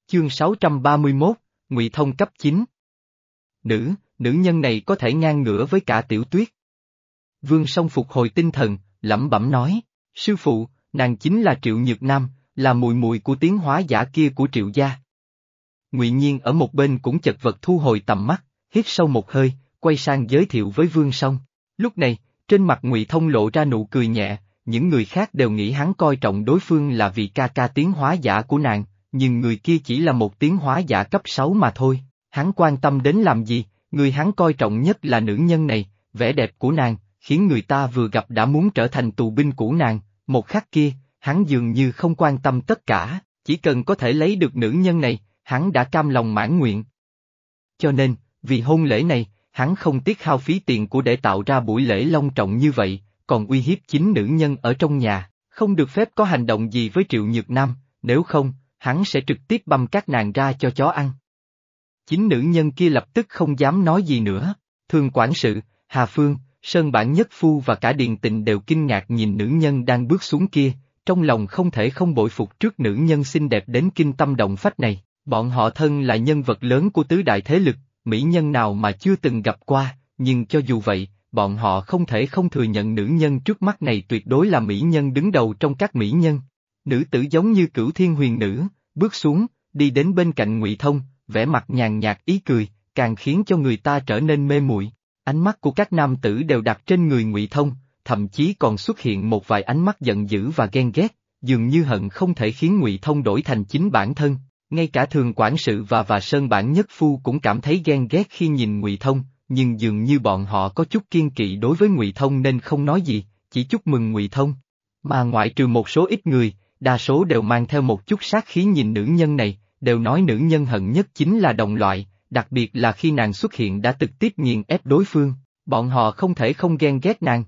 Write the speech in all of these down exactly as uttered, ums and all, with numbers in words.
Chương sáu trăm ba mươi mốt, Ngụy Thông cấp chín. Nữ, nữ nhân này có thể ngang ngửa với cả Tiểu Tuyết. Vương Song phục hồi tinh thần, lẩm bẩm nói, sư phụ, nàng chính là Triệu Nhược Nam, là mùi mùi của tiến hóa giả kia của Triệu gia. Ngụy Nhiên ở một bên cũng chật vật thu hồi tầm mắt, hít sâu một hơi, quay sang giới thiệu với Vương Song. Lúc này, trên mặt Ngụy Thông lộ ra nụ cười nhẹ, những người khác đều nghĩ hắn coi trọng đối phương là vì ca ca tiến hóa giả của nàng, nhưng người kia chỉ là một tiến hóa giả cấp sáu mà thôi, hắn quan tâm đến làm gì, người hắn coi trọng nhất là nữ nhân này, vẻ đẹp của nàng, khiến người ta vừa gặp đã muốn trở thành tù binh của nàng, một khắc kia, hắn dường như không quan tâm tất cả, chỉ cần có thể lấy được nữ nhân này, hắn đã cam lòng mãn nguyện. Cho nên, vì hôn lễ này, hắn không tiếc hao phí tiền của để tạo ra buổi lễ long trọng như vậy, còn uy hiếp chính nữ nhân ở trong nhà, không được phép có hành động gì với Triệu Nhược Nam, nếu không, hắn sẽ trực tiếp băm các nàng ra cho chó ăn. Chính nữ nhân kia lập tức không dám nói gì nữa, Thường quản sự, Hà Phương, Sơn Bản Nhất Phu và cả Điền Tịnh đều kinh ngạc nhìn nữ nhân đang bước xuống kia, trong lòng không thể không bội phục trước nữ nhân xinh đẹp đến kinh tâm động phách này, bọn họ thân là nhân vật lớn của tứ đại thế lực, mỹ nhân nào mà chưa từng gặp qua, nhưng cho dù vậy, bọn họ không thể không thừa nhận nữ nhân trước mắt này tuyệt đối là mỹ nhân đứng đầu trong các mỹ nhân. Nữ tử giống như Cửu Thiên Huyền Nữ, bước xuống, đi đến bên cạnh Ngụy Thông, vẻ mặt nhàn nhạt ý cười, càng khiến cho người ta trở nên mê muội. Ánh mắt của các nam tử đều đặt trên người Ngụy Thông, thậm chí còn xuất hiện một vài ánh mắt giận dữ và ghen ghét, dường như hận không thể khiến Ngụy Thông đổi thành chính bản thân. Ngay cả Thường quản sự và và Sơn Bản Nhất Phu cũng cảm thấy ghen ghét khi nhìn Ngụy Thông, nhưng dường như bọn họ có chút kiên kỵ đối với Ngụy Thông nên không nói gì, chỉ chúc mừng Ngụy Thông. Mà ngoại trừ một số ít người, đa số đều mang theo một chút sát khí nhìn nữ nhân này, đều nói nữ nhân hận nhất chính là đồng loại, đặc biệt là khi nàng xuất hiện đã trực tiếp nghiền ép đối phương, bọn họ không thể không ghen ghét nàng.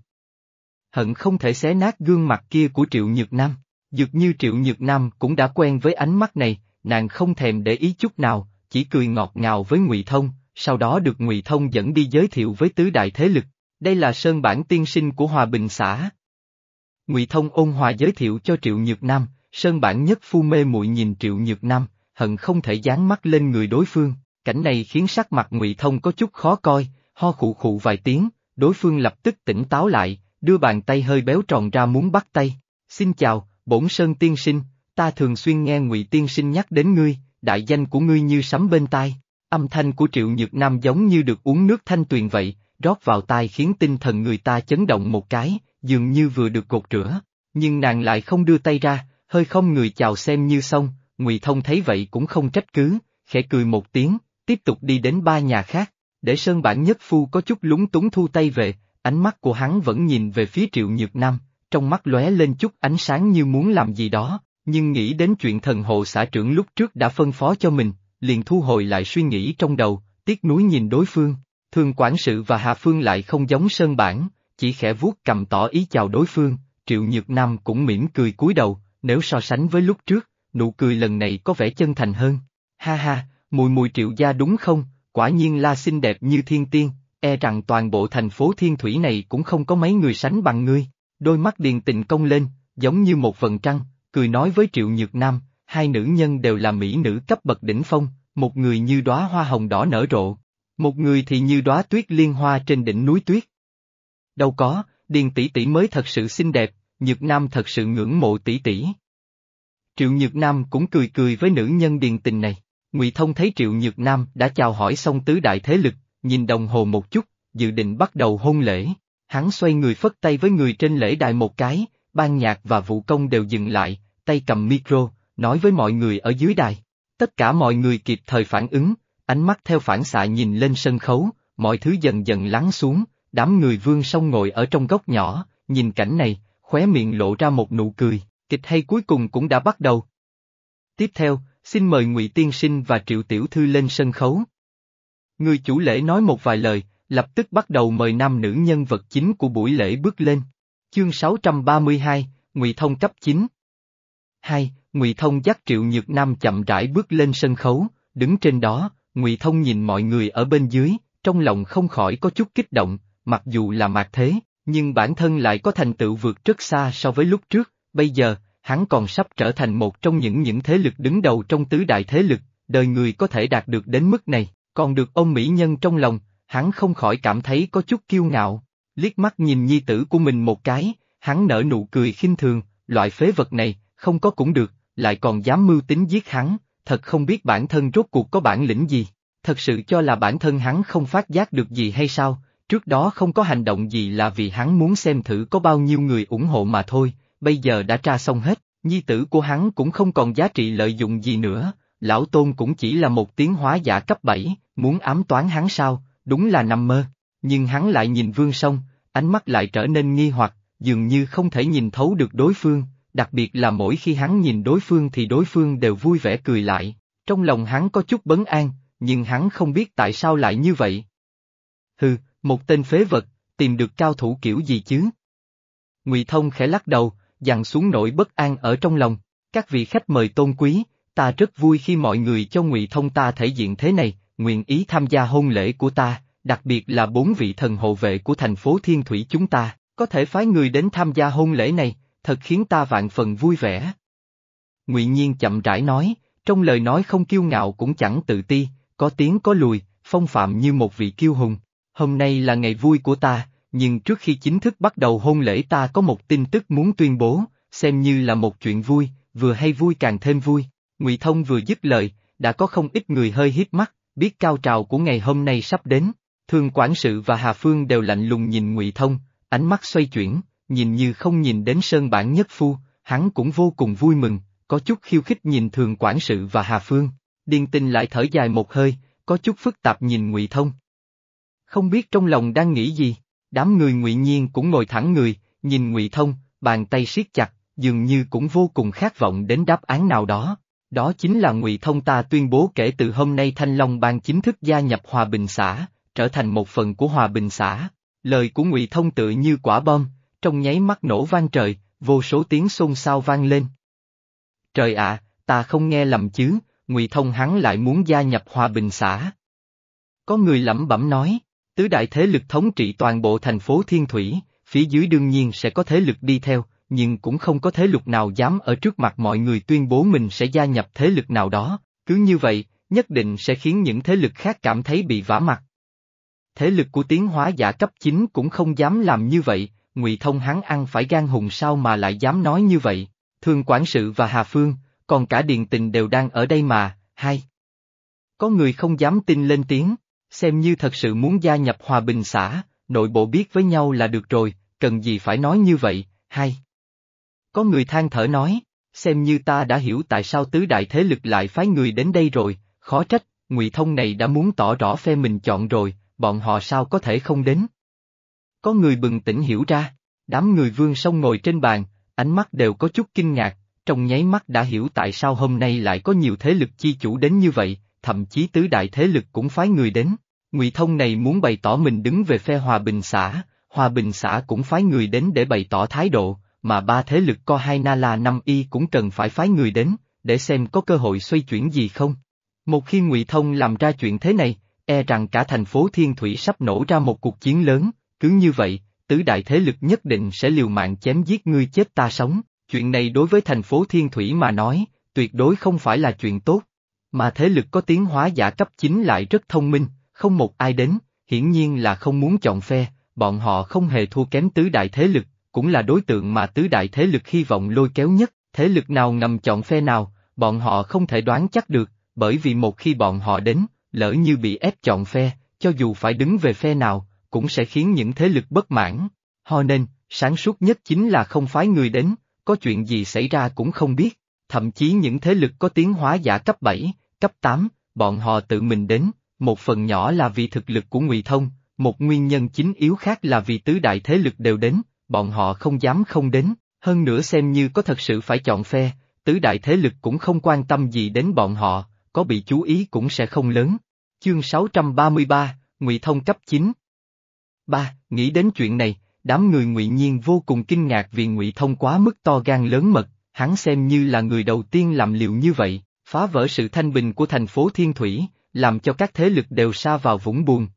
Hận không thể xé nát gương mặt kia của Triệu Nhược Nam, dường như Triệu Nhược Nam cũng đã quen với ánh mắt này, nàng không thèm để ý chút nào, chỉ cười ngọt ngào với Ngụy Thông, sau đó được Ngụy Thông dẫn đi giới thiệu với tứ đại thế lực, đây là Sơn Bản tiên sinh của Hòa Bình xã. Ngụy Thông ôn hòa giới thiệu cho Triệu Nhược Nam, Sơn Bản Nhất Phu mê muội nhìn Triệu Nhược Nam, hận không thể dán mắt lên người đối phương, cảnh này khiến sắc mặt Ngụy Thông có chút khó coi, ho khụ khụ vài tiếng, đối phương lập tức tỉnh táo lại, đưa bàn tay hơi béo tròn ra muốn bắt tay. Xin chào, bổn Sơn tiên sinh, ta thường xuyên nghe Ngụy tiên sinh nhắc đến ngươi, đại danh của ngươi như sấm bên tai. Âm thanh của Triệu Nhược Nam giống như được uống nước thanh tuyền vậy, rót vào tai khiến tinh thần người ta chấn động một cái, dường như vừa được gột rửa, nhưng nàng lại không đưa tay ra, hơi không người chào xem như xong. Ngụy Thông thấy vậy cũng không trách cứ, khẽ cười một tiếng, tiếp tục đi đến ba nhà khác, để Sơn Bản Nhất Phu có chút lúng túng thu tay về, ánh mắt của hắn vẫn nhìn về phía Triệu Nhược Nam, trong mắt lóe lên chút ánh sáng như muốn làm gì đó, nhưng nghĩ đến chuyện thần hộ xã trưởng lúc trước đã phân phó cho mình, liền thu hồi lại suy nghĩ trong đầu, tiếc nuối nhìn đối phương. Thường quản sự và Hà Phương lại không giống Sơn Bản, chỉ khẽ vuốt cầm tỏ ý chào đối phương, Triệu Nhược Nam cũng mỉm cười cúi đầu, nếu so sánh với lúc trước, nụ cười lần này có vẻ chân thành hơn. Ha ha, mùi mùi Triệu gia đúng không, quả nhiên là xinh đẹp như thiên tiên, e rằng toàn bộ thành phố Thiên Thủy này cũng không có mấy người sánh bằng ngươi. Đôi mắt Điền Tịnh cong lên, giống như một vầng trăng, cười nói với Triệu Nhược Nam, hai nữ nhân đều là mỹ nữ cấp bậc đỉnh phong, một người như đóa hoa hồng đỏ nở rộ, một người thì như đóa tuyết liên hoa trên đỉnh núi tuyết. Đâu có, Điền tỷ tỷ mới thật sự xinh đẹp, Nhược Nam thật sự ngưỡng mộ tỷ tỷ. Triệu Nhược Nam cũng cười cười với nữ nhân Điền Tịnh này. Ngụy Thông thấy Triệu Nhược Nam đã chào hỏi xong tứ đại thế lực, nhìn đồng hồ một chút, dự định bắt đầu hôn lễ. Hắn xoay người phất tay với người trên lễ đài một cái, ban nhạc và vũ công đều dừng lại, tay cầm micro, nói với mọi người ở dưới đài. Tất cả mọi người kịp thời phản ứng, ánh mắt theo phản xạ nhìn lên sân khấu, mọi thứ dần dần lắng xuống, đám người Vương Song ngồi ở trong góc nhỏ, nhìn cảnh này, khóe miệng lộ ra một nụ cười, kịch hay cuối cùng cũng đã bắt đầu. Tiếp theo, xin mời Ngụy tiên sinh và Triệu tiểu thư lên sân khấu. Người chủ lễ nói một vài lời, lập tức bắt đầu mời nam nữ nhân vật chính của buổi lễ bước lên. Chương sáu trăm ba mươi hai, Ngụy Thông cấp chín. Hai, Ngụy Thông dắt Triệu Nhược Nam chậm rãi bước lên sân khấu, đứng trên đó, Ngụy Thông nhìn mọi người ở bên dưới, trong lòng không khỏi có chút kích động, mặc dù là mạt thế, nhưng bản thân lại có thành tựu vượt rất xa so với lúc trước, bây giờ, hắn còn sắp trở thành một trong những những thế lực đứng đầu trong tứ đại thế lực, đời người có thể đạt được đến mức này, còn được ôm mỹ nhân trong lòng, hắn không khỏi cảm thấy có chút kiêu ngạo, liếc mắt nhìn nhi tử của mình một cái, hắn nở nụ cười khinh thường, loại phế vật này, không có cũng được, lại còn dám mưu tính giết hắn, thật không biết bản thân rốt cuộc có bản lĩnh gì, thật sự cho là bản thân hắn không phát giác được gì hay sao, trước đó không có hành động gì là vì hắn muốn xem thử có bao nhiêu người ủng hộ mà thôi, bây giờ đã tra xong hết, nhi tử của hắn cũng không còn giá trị lợi dụng gì nữa, lão tôn cũng chỉ là một tiến hóa giả cấp bảy, muốn ám toán hắn sao, đúng là nằm mơ, nhưng hắn lại nhìn Vương Song, ánh mắt lại trở nên nghi hoặc, dường như không thể nhìn thấu được đối phương, đặc biệt là mỗi khi hắn nhìn đối phương thì đối phương đều vui vẻ cười lại, trong lòng hắn có chút bấn an, nhưng hắn không biết tại sao lại như vậy. Hừ, một tên phế vật, tìm được cao thủ kiểu gì chứ? Ngụy Thông khẽ lắc đầu, dằn xuống nỗi bất an ở trong lòng, các vị khách mời tôn quý, ta rất vui khi mọi người cho Ngụy Thông ta thể diện thế này, nguyện ý tham gia hôn lễ của ta, đặc biệt là bốn vị thần hộ vệ của thành phố Thiên Thủy chúng ta, có thể phái người đến tham gia hôn lễ này, thật khiến ta vạn phần vui vẻ. Ngụy Nhiên chậm rãi nói, trong lời nói không kiêu ngạo cũng chẳng tự ti, có tiếng có lùi, phong phạm như một vị kiêu hùng. Hôm nay là ngày vui của ta, nhưng trước khi chính thức bắt đầu hôn lễ ta có một tin tức muốn tuyên bố, xem như là một chuyện vui, vừa hay vui càng thêm vui. Ngụy Thông vừa dứt lời, đã có không ít người hơi híp mắt, biết cao trào của ngày hôm nay sắp đến. Thường quản sự và Hà Phương đều lạnh lùng nhìn Ngụy Thông, ánh mắt xoay chuyển, nhìn như không nhìn đến Sơn Bản Nhất Phu, hắn cũng vô cùng vui mừng, có chút khiêu khích nhìn Thường quản sự và Hà Phương. Điền Tình lại thở dài một hơi, có chút phức tạp nhìn Ngụy Thông. Không biết trong lòng đang nghĩ gì, đám người Ngụy Nhiên cũng ngồi thẳng người, nhìn Ngụy Thông, bàn tay siết chặt, dường như cũng vô cùng khát vọng đến đáp án nào đó. Đó chính là Ngụy Thông ta tuyên bố kể từ hôm nay Thanh Long Bang chính thức gia nhập Hòa Bình xã, trở thành một phần của Hòa Bình xã. Lời của Ngụy Thông tựa như quả bom, trong nháy mắt nổ vang trời, vô số tiếng xôn xao vang lên. Trời ạ, ta không nghe lầm chứ, Ngụy Thông hắn lại muốn gia nhập Hòa Bình xã. Có người lẩm bẩm nói, tứ đại thế lực thống trị toàn bộ thành phố Thiên Thủy, phía dưới đương nhiên sẽ có thế lực đi theo, nhưng cũng không có thế lực nào dám ở trước mặt mọi người tuyên bố mình sẽ gia nhập thế lực nào đó, cứ như vậy, nhất định sẽ khiến những thế lực khác cảm thấy bị vả mặt. Thế lực của tiến hóa giả cấp chín cũng không dám làm như vậy, Ngụy Thông hắn ăn phải gan hùn sao mà lại dám nói như vậy, Thường quản sự và Hà Phương, còn cả Điền Tình đều đang ở đây mà, hay. Có người không dám tin lên tiếng, xem như thật sự muốn gia nhập Hòa Bình xã, nội bộ biết với nhau là được rồi, cần gì phải nói như vậy, hay. Có người than thở nói, xem như ta đã hiểu tại sao tứ đại thế lực lại phái người đến đây rồi, khó trách, Ngụy Thông này đã muốn tỏ rõ phe mình chọn rồi, bọn họ sao có thể không đến. Có người bừng tỉnh hiểu ra, đám người Vương Song ngồi trên bàn, ánh mắt đều có chút kinh ngạc, trong nháy mắt đã hiểu tại sao hôm nay lại có nhiều thế lực chi chủ đến như vậy, thậm chí tứ đại thế lực cũng phái người đến. Ngụy Thông này muốn bày tỏ mình đứng về phe Hòa Bình xã, Hòa Bình xã cũng phái người đến để bày tỏ thái độ, mà ba thế lực Co hai Na La Năm Y cũng cần phải phái người đến, để xem có cơ hội xoay chuyển gì không. Một khi Ngụy Thông làm ra chuyện thế này, e rằng cả thành phố Thiên Thủy sắp nổ ra một cuộc chiến lớn, cứ như vậy, tứ đại thế lực nhất định sẽ liều mạng chém giết ngươi chết ta sống, chuyện này đối với thành phố Thiên Thủy mà nói, tuyệt đối không phải là chuyện tốt. Mà thế lực có tiến hóa giả cấp chín lại rất thông minh, không một ai đến, hiển nhiên là không muốn chọn phe, bọn họ không hề thua kém tứ đại thế lực, cũng là đối tượng mà tứ đại thế lực hy vọng lôi kéo nhất, thế lực nào ngầm chọn phe nào, bọn họ không thể đoán chắc được, bởi vì một khi bọn họ đến, lỡ như bị ép chọn phe, cho dù phải đứng về phe nào, cũng sẽ khiến những thế lực bất mãn. Ho nên, sáng suốt nhất chính là không phái người đến, có chuyện gì xảy ra cũng không biết, thậm chí những thế lực có tiến hóa giả cấp bảy, cấp tám, bọn họ tự mình đến, một phần nhỏ là vì thực lực của Ngụy Thông, một nguyên nhân chính yếu khác là vì tứ đại thế lực đều đến, bọn họ không dám không đến, hơn nữa xem như có thật sự phải chọn phe, tứ đại thế lực cũng không quan tâm gì đến bọn họ, có bị chú ý cũng sẽ không lớn. Chương sáu trăm ba mươi ba, Ngụy Thông cấp chín. ba. Nghĩ đến chuyện này, đám người Ngụy Nhiên vô cùng kinh ngạc vì Ngụy Thông quá mức to gan lớn mật, hắn xem như là người đầu tiên làm liều như vậy, phá vỡ sự thanh bình của thành phố Thiên Thủy, làm cho các thế lực đều sa vào vũng buồn.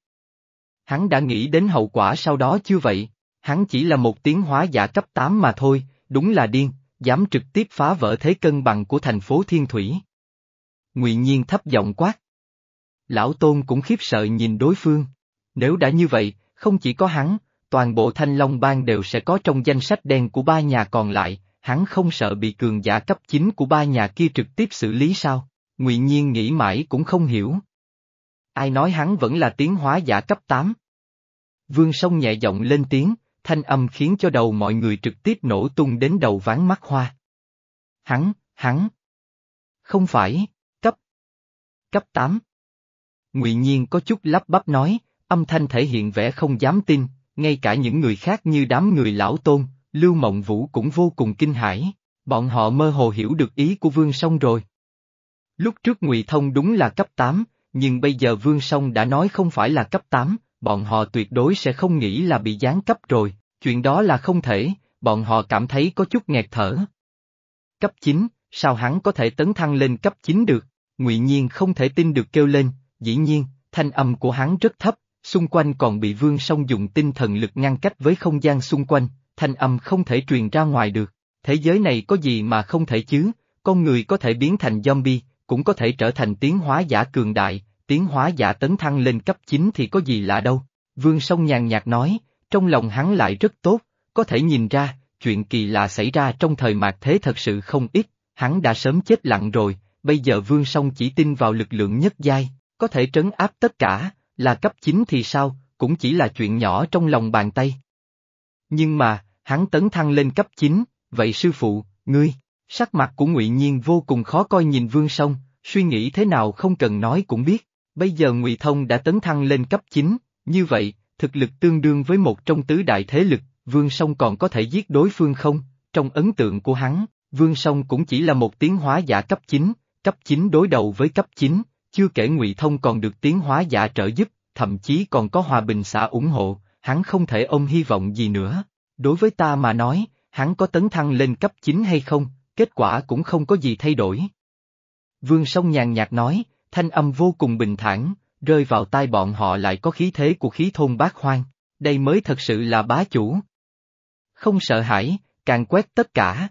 Hắn đã nghĩ đến hậu quả sau đó chưa vậy, hắn chỉ là một tiến hóa giả cấp tám mà thôi, đúng là điên, dám trực tiếp phá vỡ thế cân bằng của thành phố Thiên Thủy. Ngụy Nhiên thấp giọng quát. Lão Tôn cũng khiếp sợ nhìn đối phương. Nếu đã như vậy, không chỉ có hắn, toàn bộ Thanh Long Bang đều sẽ có trong danh sách đen của ba nhà còn lại, hắn không sợ bị cường giả cấp chín của ba nhà kia trực tiếp xử lý sao? Ngụy Nhiên nghĩ mãi cũng không hiểu. Ai nói hắn vẫn là tiến hóa giả cấp tám? Vương Song nhẹ giọng lên tiếng, thanh âm khiến cho đầu mọi người trực tiếp nổ tung đến đầu ván mắt hoa. Hắn, hắn. Không phải, cấp. Cấp tám. Ngụy Nhiên có chút lắp bắp nói, âm thanh thể hiện vẻ không dám tin, ngay cả những người khác như đám người Lão Tôn, Lưu Mộng Vũ cũng vô cùng kinh hãi, bọn họ mơ hồ hiểu được ý của Vương Song rồi. Lúc trước Ngụy Thông đúng là cấp tám, nhưng bây giờ Vương Song đã nói không phải là cấp tám, bọn họ tuyệt đối sẽ không nghĩ là bị giáng cấp rồi, chuyện đó là không thể, bọn họ cảm thấy có chút nghẹt thở. Cấp chín, sao hắn có thể tấn thăng lên cấp chín được? Ngụy Nhiên không thể tin được kêu lên, dĩ nhiên, thanh âm của hắn rất thấp, xung quanh còn bị Vương Song dùng tinh thần lực ngăn cách với không gian xung quanh, thanh âm không thể truyền ra ngoài được. Thế giới này có gì mà không thể chứ, con người có thể biến thành zombie, cũng có thể trở thành tiến hóa giả cường đại, tiến hóa giả tấn thăng lên cấp chín thì có gì lạ đâu. Vương Song nhàn nhạt nói, trong lòng hắn lại rất tốt, có thể nhìn ra, chuyện kỳ lạ xảy ra trong thời mạt thế thật sự không ít, hắn đã sớm chết lặng rồi, bây giờ Vương Song chỉ tin vào lực lượng nhất giai, có thể trấn áp tất cả, là cấp chín thì sao, cũng chỉ là chuyện nhỏ trong lòng bàn tay. Nhưng mà, hắn tấn thăng lên cấp chín, vậy sư phụ, ngươi, sắc mặt của Ngụy Nhiên vô cùng khó coi nhìn Vương Song, suy nghĩ thế nào không cần nói cũng biết, bây giờ Ngụy Thông đã tấn thăng lên cấp chín, như vậy, thực lực tương đương với một trong tứ đại thế lực, Vương Song còn có thể giết đối phương không? Trong ấn tượng của hắn, Vương Song cũng chỉ là một tiến hóa giả cấp chín, cấp chín đối đầu với cấp chín, chưa kể Ngụy Thông còn được tiến hóa giả trợ giúp, thậm chí còn có Hòa Bình xã ủng hộ, hắn không thể ôm hy vọng gì nữa. Đối với ta mà nói, hắn có tấn thăng lên cấp chín hay không, kết quả cũng không có gì thay đổi. Vương Song nhàn nhạt nói, thanh âm vô cùng bình thản, rơi vào tai bọn họ lại có khí thế của khí thôn bát hoang, đây mới thật sự là bá chủ. Không sợ hãi, càng quét tất cả.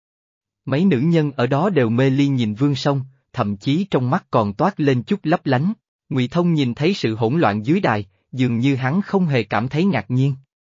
Mấy nữ nhân ở đó đều mê ly nhìn Vương Song, thậm chí trong mắt còn toát lên chút lấp lánh. Ngụy Thông nhìn thấy sự hỗn loạn dưới đài, dường như hắn không hề cảm thấy ngạc nhiên.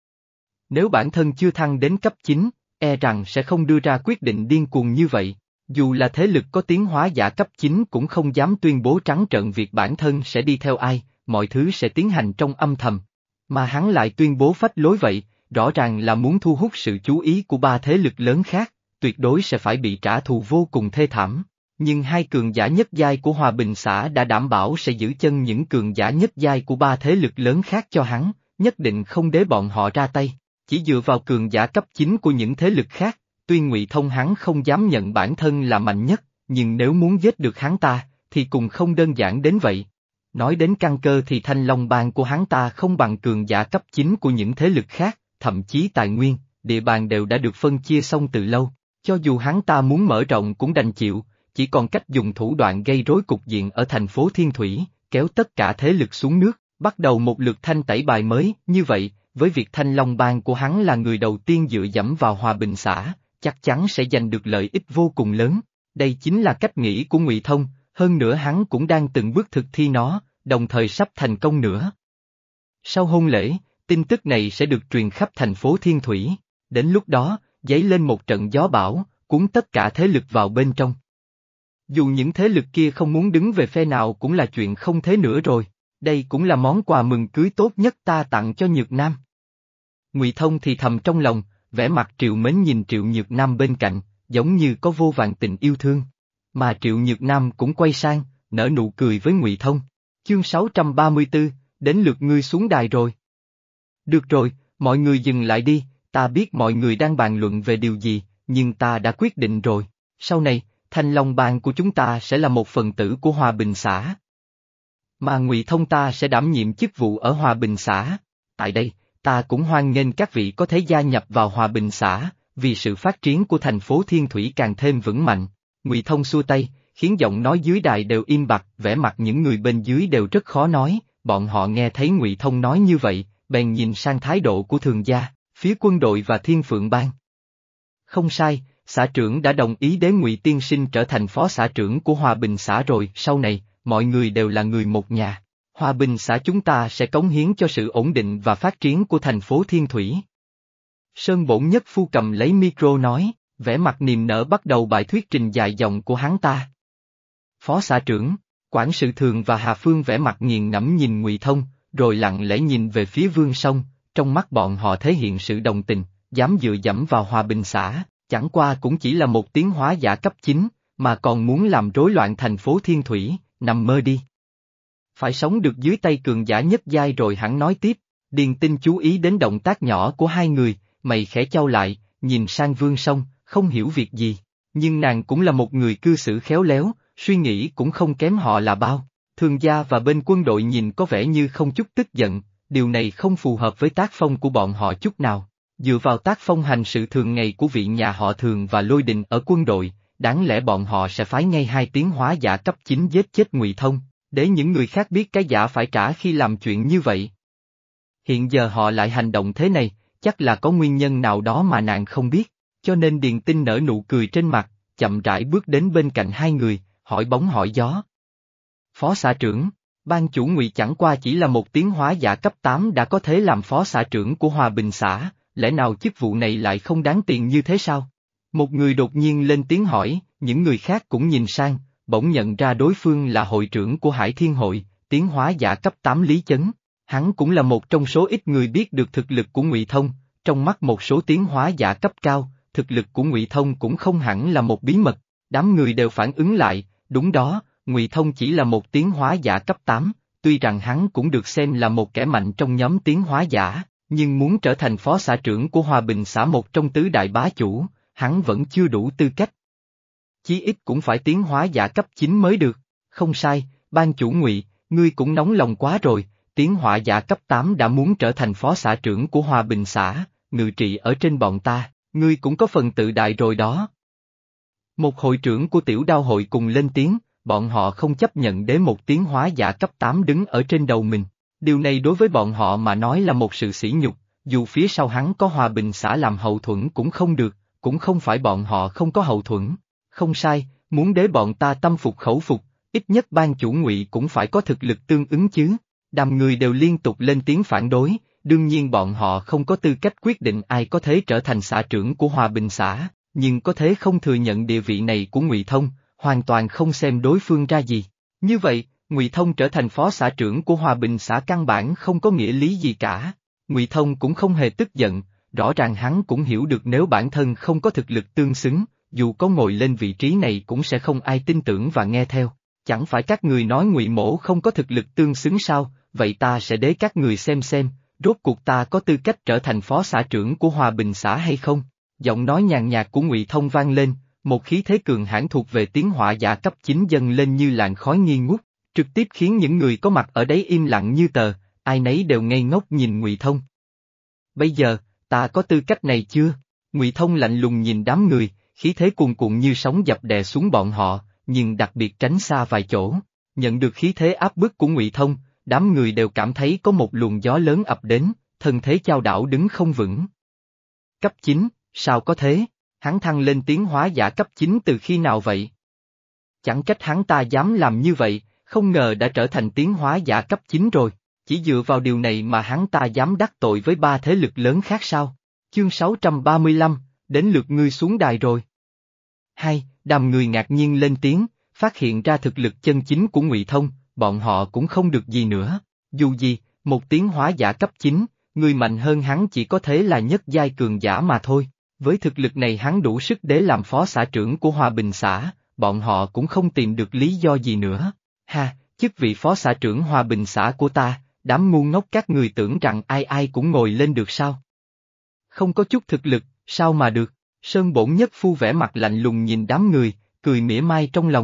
Nếu bản thân chưa thăng đến cấp chín, e rằng sẽ không đưa ra quyết định điên cuồng như vậy. Dù là thế lực có tiến hóa giả cấp chín cũng không dám tuyên bố trắng trợn việc bản thân sẽ đi theo ai, mọi thứ sẽ tiến hành trong âm thầm. Mà hắn lại tuyên bố phách lối vậy, rõ ràng là muốn thu hút sự chú ý của ba thế lực lớn khác, tuyệt đối sẽ phải bị trả thù vô cùng thê thảm. Nhưng hai cường giả nhất giai của Hòa Bình xã đã đảm bảo sẽ giữ chân những cường giả nhất giai của ba thế lực lớn khác cho hắn, nhất định không để bọn họ ra tay, chỉ dựa vào cường giả cấp chín của những thế lực khác. Tuy Ngụy Thông hắn không dám nhận bản thân là mạnh nhất, nhưng nếu muốn giết được hắn ta, thì cùng không đơn giản đến vậy. Nói đến căn cơ thì Thanh Long Bang của hắn ta không bằng cường giả cấp chín của những thế lực khác, thậm chí tài nguyên, địa bàn đều đã được phân chia xong từ lâu. Cho dù hắn ta muốn mở rộng cũng đành chịu, chỉ còn cách dùng thủ đoạn gây rối cục diện ở thành phố Thiên Thủy, kéo tất cả thế lực xuống nước, bắt đầu một lượt thanh tẩy bài mới. Như vậy, với việc Thanh Long Bang của hắn là người đầu tiên dựa dẫm vào Hòa Bình xã, chắc chắn sẽ giành được lợi ích vô cùng lớn. Đây chính là cách nghĩ của Ngụy Thông, hơn nữa hắn cũng đang từng bước thực thi nó, đồng thời sắp thành công nữa. Sau hôn lễ, tin tức này sẽ được truyền khắp thành phố Thiên Thủy, đến lúc đó, dấy lên một trận gió bão, cuốn tất cả thế lực vào bên trong. Dù những thế lực kia không muốn đứng về phe nào cũng là chuyện không thế nữa rồi, đây cũng là món quà mừng cưới tốt nhất ta tặng cho Nhược Nam. Ngụy Thông thì thầm trong lòng, vẻ mặt Triệu Mến nhìn Triệu Nhược Nam bên cạnh, giống như có vô vàn tình yêu thương. Mà Triệu Nhược Nam cũng quay sang, nở nụ cười với Ngụy Thông. Chương sáu trăm ba mươi tư, đến lượt ngươi xuống đài rồi. Được rồi, mọi người dừng lại đi, ta biết mọi người đang bàn luận về điều gì, nhưng ta đã quyết định rồi. Sau này, Thanh Long Bang của chúng ta sẽ là một phần tử của Hòa Bình xã. Mà Ngụy Thông ta sẽ đảm nhiệm chức vụ ở Hòa Bình xã. Tại đây, ta cũng hoan nghênh các vị có thể gia nhập vào Hòa Bình xã, vì sự phát triển của thành phố Thiên Thủy càng thêm vững mạnh. Ngụy Thông xua tay, khiến giọng nói dưới đài đều im bặt, vẻ mặt những người bên dưới đều rất khó nói, bọn họ nghe thấy Ngụy Thông nói như vậy, bèn nhìn sang thái độ của Thường gia, phía quân đội và Thiên Phượng Bang. Không sai, xã trưởng đã đồng ý để Ngụy tiên sinh trở thành phó xã trưởng của Hòa Bình xã rồi, sau này, mọi người đều là người một nhà. Hòa Bình xã chúng ta sẽ cống hiến cho sự ổn định và phát triển của thành phố Thiên Thủy. Sơn Bổn Nhất Phu cầm lấy micro nói, vẻ mặt niềm nở bắt đầu bài thuyết trình dài dòng của hắn ta. Phó xã trưởng, Quản sự Thường và Hà Phương vẻ mặt nghiền ngẫm nhìn Ngụy Thông, rồi lặng lẽ nhìn về phía Vương Song, trong mắt bọn họ thể hiện sự đồng tình, dám dựa dẫm vào Hòa Bình xã, chẳng qua cũng chỉ là một tiến hóa giả cấp chín, mà còn muốn làm rối loạn thành phố Thiên Thủy, nằm mơ đi. Phải sống được dưới tay cường giả nhất giai rồi hẳn nói tiếp. Điền Tinh chú ý đến động tác nhỏ của hai người, mày khẽ chau lại, nhìn sang Vương Song, không hiểu việc gì, nhưng nàng cũng là một người cư xử khéo léo, suy nghĩ cũng không kém họ là bao. Thường gia và bên quân đội nhìn có vẻ như không chút tức giận, điều này không phù hợp với tác phong của bọn họ chút nào. Dựa vào tác phong hành sự thường ngày của vị nhà họ Thường và Lôi Đình ở quân đội, đáng lẽ bọn họ sẽ phái ngay hai tiến hóa giả cấp chín giết chết Ngụy Thông, để những người khác biết cái giả phải trả khi làm chuyện như vậy. Hiện giờ họ lại hành động thế này, chắc là có nguyên nhân nào đó mà nàng không biết, cho nên Điền Tinh nở nụ cười trên mặt, chậm rãi bước đến bên cạnh hai người, hỏi bóng hỏi gió. Phó xã trưởng, ban chủ Ngụy chẳng qua chỉ là một tiến hóa giả cấp tám đã có thể làm phó xã trưởng của Hòa Bình xã, lẽ nào chức vụ này lại không đáng tiền như thế sao? Một người đột nhiên lên tiếng hỏi, những người khác cũng nhìn sang, bỗng nhận ra đối phương là hội trưởng của Hải Thiên Hội, tiến hóa giả cấp tám Lý Chấn. Hắn cũng là một trong số ít người biết được thực lực của Ngụy Thông, trong mắt một số tiến hóa giả cấp cao, thực lực của Ngụy Thông cũng không hẳn là một bí mật, đám người đều phản ứng lại, đúng đó, Ngụy Thông chỉ là một tiến hóa giả cấp tám, tuy rằng hắn cũng được xem là một kẻ mạnh trong nhóm tiến hóa giả, nhưng muốn trở thành phó xã trưởng của Hòa Bình xã một trong tứ đại bá chủ, hắn vẫn chưa đủ tư cách. Chí ít cũng phải tiến hóa giả cấp chín mới được, không sai, ban chủ Ngụy, ngươi cũng nóng lòng quá rồi. Tiến hóa giả cấp tám đã muốn trở thành phó xã trưởng của Hòa Bình xã, ngự trị ở trên bọn ta, ngươi cũng có phần tự đại rồi đó. Một hội trưởng của tiểu đao hội cùng lên tiếng, bọn họ không chấp nhận để một tiến hóa giả cấp tám đứng ở trên đầu mình. Điều này đối với bọn họ mà nói là một sự sỉ nhục, dù phía sau hắn có Hòa Bình xã làm hậu thuẫn cũng không được, cũng không phải bọn họ không có hậu thuẫn. Không sai, muốn để bọn ta tâm phục khẩu phục, ít nhất ban chủ Ngụy cũng phải có thực lực tương ứng chứ. Đám người đều liên tục lên tiếng phản đối, đương nhiên bọn họ không có tư cách quyết định ai có thể trở thành xã trưởng của Hòa Bình xã, nhưng có thể không thừa nhận địa vị này của Ngụy Thông, hoàn toàn không xem đối phương ra gì. Như vậy, Ngụy Thông trở thành phó xã trưởng của Hòa Bình xã căn bản không có nghĩa lý gì cả. Ngụy Thông cũng không hề tức giận, rõ ràng hắn cũng hiểu được nếu bản thân không có thực lực tương xứng, dù có ngồi lên vị trí này cũng sẽ không ai tin tưởng và nghe theo. Chẳng phải các người nói Ngụy Mỗ không có thực lực tương xứng sao? Vậy ta sẽ để các người xem xem, rốt cuộc ta có tư cách trở thành phó xã trưởng của Hòa Bình xã hay không? Giọng nói nhàn nhạt của Ngụy Thông vang lên, một khí thế cường hãn thuộc về tiến hóa giả cấp chín dâng lên như làn khói nghi ngút, trực tiếp khiến những người có mặt ở đấy im lặng như tờ, ai nấy đều ngây ngốc nhìn Ngụy Thông. Bây giờ, ta có tư cách này chưa? Ngụy Thông lạnh lùng nhìn đám người, khí thế cuồn cuộn như sóng dập đè xuống bọn họ, nhưng đặc biệt tránh xa vài chỗ. Nhận được khí thế áp bức của Ngụy Thông, đám người đều cảm thấy có một luồng gió lớn ập đến, thân thế chao đảo đứng không vững. Cấp chín, sao có thế? Hắn thăng lên tiến hóa giả cấp chín từ khi nào vậy? Chẳng trách hắn ta dám làm như vậy, không ngờ đã trở thành tiến hóa giả cấp chín rồi, chỉ dựa vào điều này mà hắn ta dám đắc tội với ba thế lực lớn khác sao? Chương sáu trăm ba mươi lăm, đến lượt ngươi xuống đài rồi. Hai, đám người ngạc nhiên lên tiếng, phát hiện ra thực lực chân chính của Ngụy Thông. Bọn họ cũng không được gì nữa, dù gì, một tiến hóa giả cấp chín, người mạnh hơn hắn chỉ có thể là nhất giai cường giả mà thôi, với thực lực này hắn đủ sức để làm phó xã trưởng của Hòa Bình xã, bọn họ cũng không tìm được lý do gì nữa. Ha, chức vị phó xã trưởng Hòa Bình xã của ta, đám ngu ngốc các người tưởng rằng ai ai cũng ngồi lên được sao? Không có chút thực lực, sao mà được? Sơn Bổn Nhất Phu vẻ mặt lạnh lùng nhìn đám người, cười mỉa mai trong lòng.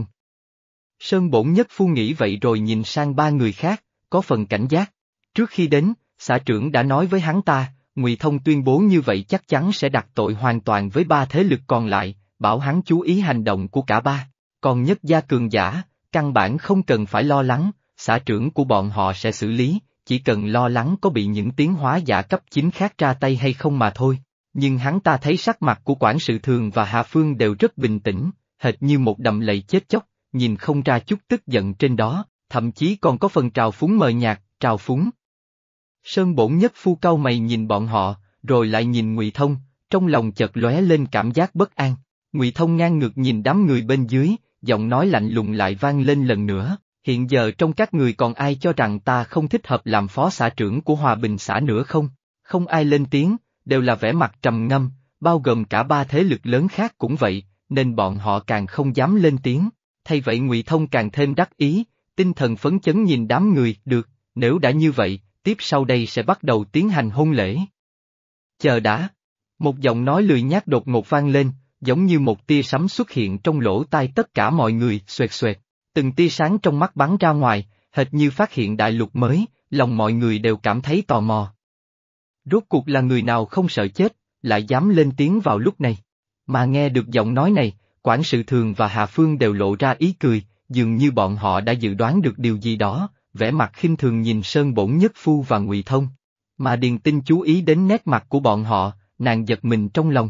Sơn Bổn Nhất Phu nghĩ vậy rồi nhìn sang ba người khác, có phần cảnh giác. Trước khi đến, xã trưởng đã nói với hắn ta, Ngụy Thông tuyên bố như vậy chắc chắn sẽ đặt tội hoàn toàn với ba thế lực còn lại, bảo hắn chú ý hành động của cả ba. Còn nhất gia cường giả, căn bản không cần phải lo lắng, xã trưởng của bọn họ sẽ xử lý, chỉ cần lo lắng có bị những tiến hóa giả cấp chín khác ra tay hay không mà thôi. nhưng hắn ta thấy sắc mặt của quản sự Thường và Hà Phương đều rất bình tĩnh, hệt như một đầm lầy chết chóc, nhìn không ra chút tức giận trên đó, thậm chí còn có phần trào phúng mờ nhạt, trào phúng. Sơn Bổn Nhất Phu cau mày nhìn bọn họ, rồi lại nhìn Ngụy Thông, trong lòng chợt lóe lên cảm giác bất an. Ngụy Thông ngang ngược nhìn đám người bên dưới, giọng nói lạnh lùng lại vang lên lần nữa, hiện giờ trong các người còn ai cho rằng ta không thích hợp làm phó xã trưởng của Hòa Bình xã nữa không? Không ai lên tiếng, đều là vẻ mặt trầm ngâm, bao gồm cả ba thế lực lớn khác cũng vậy, nên bọn họ càng không dám lên tiếng. Thay vậy Ngụy Thông càng thêm đắc ý, tinh thần phấn chấn nhìn đám người, được, nếu đã như vậy, tiếp sau đây sẽ bắt đầu tiến hành hôn lễ. Chờ đã. Một giọng nói lười nhác đột ngột vang lên, giống như một tia sấm xuất hiện trong lỗ tai tất cả mọi người, xoẹt xoẹt. Từng tia sáng trong mắt bắn ra ngoài, hệt như phát hiện đại lục mới, lòng mọi người đều cảm thấy tò mò. Rốt cuộc là người nào không sợ chết, lại dám lên tiếng vào lúc này. Mà nghe được giọng nói này, quản sự Thường và Hà Phương đều lộ ra ý cười, dường như bọn họ đã dự đoán được điều gì đó, vẻ mặt khinh thường nhìn Sơn Bổn Nhất Phu và Ngụy Thông. Mà Điền Tinh chú ý đến nét mặt của bọn họ, nàng giật mình trong lòng.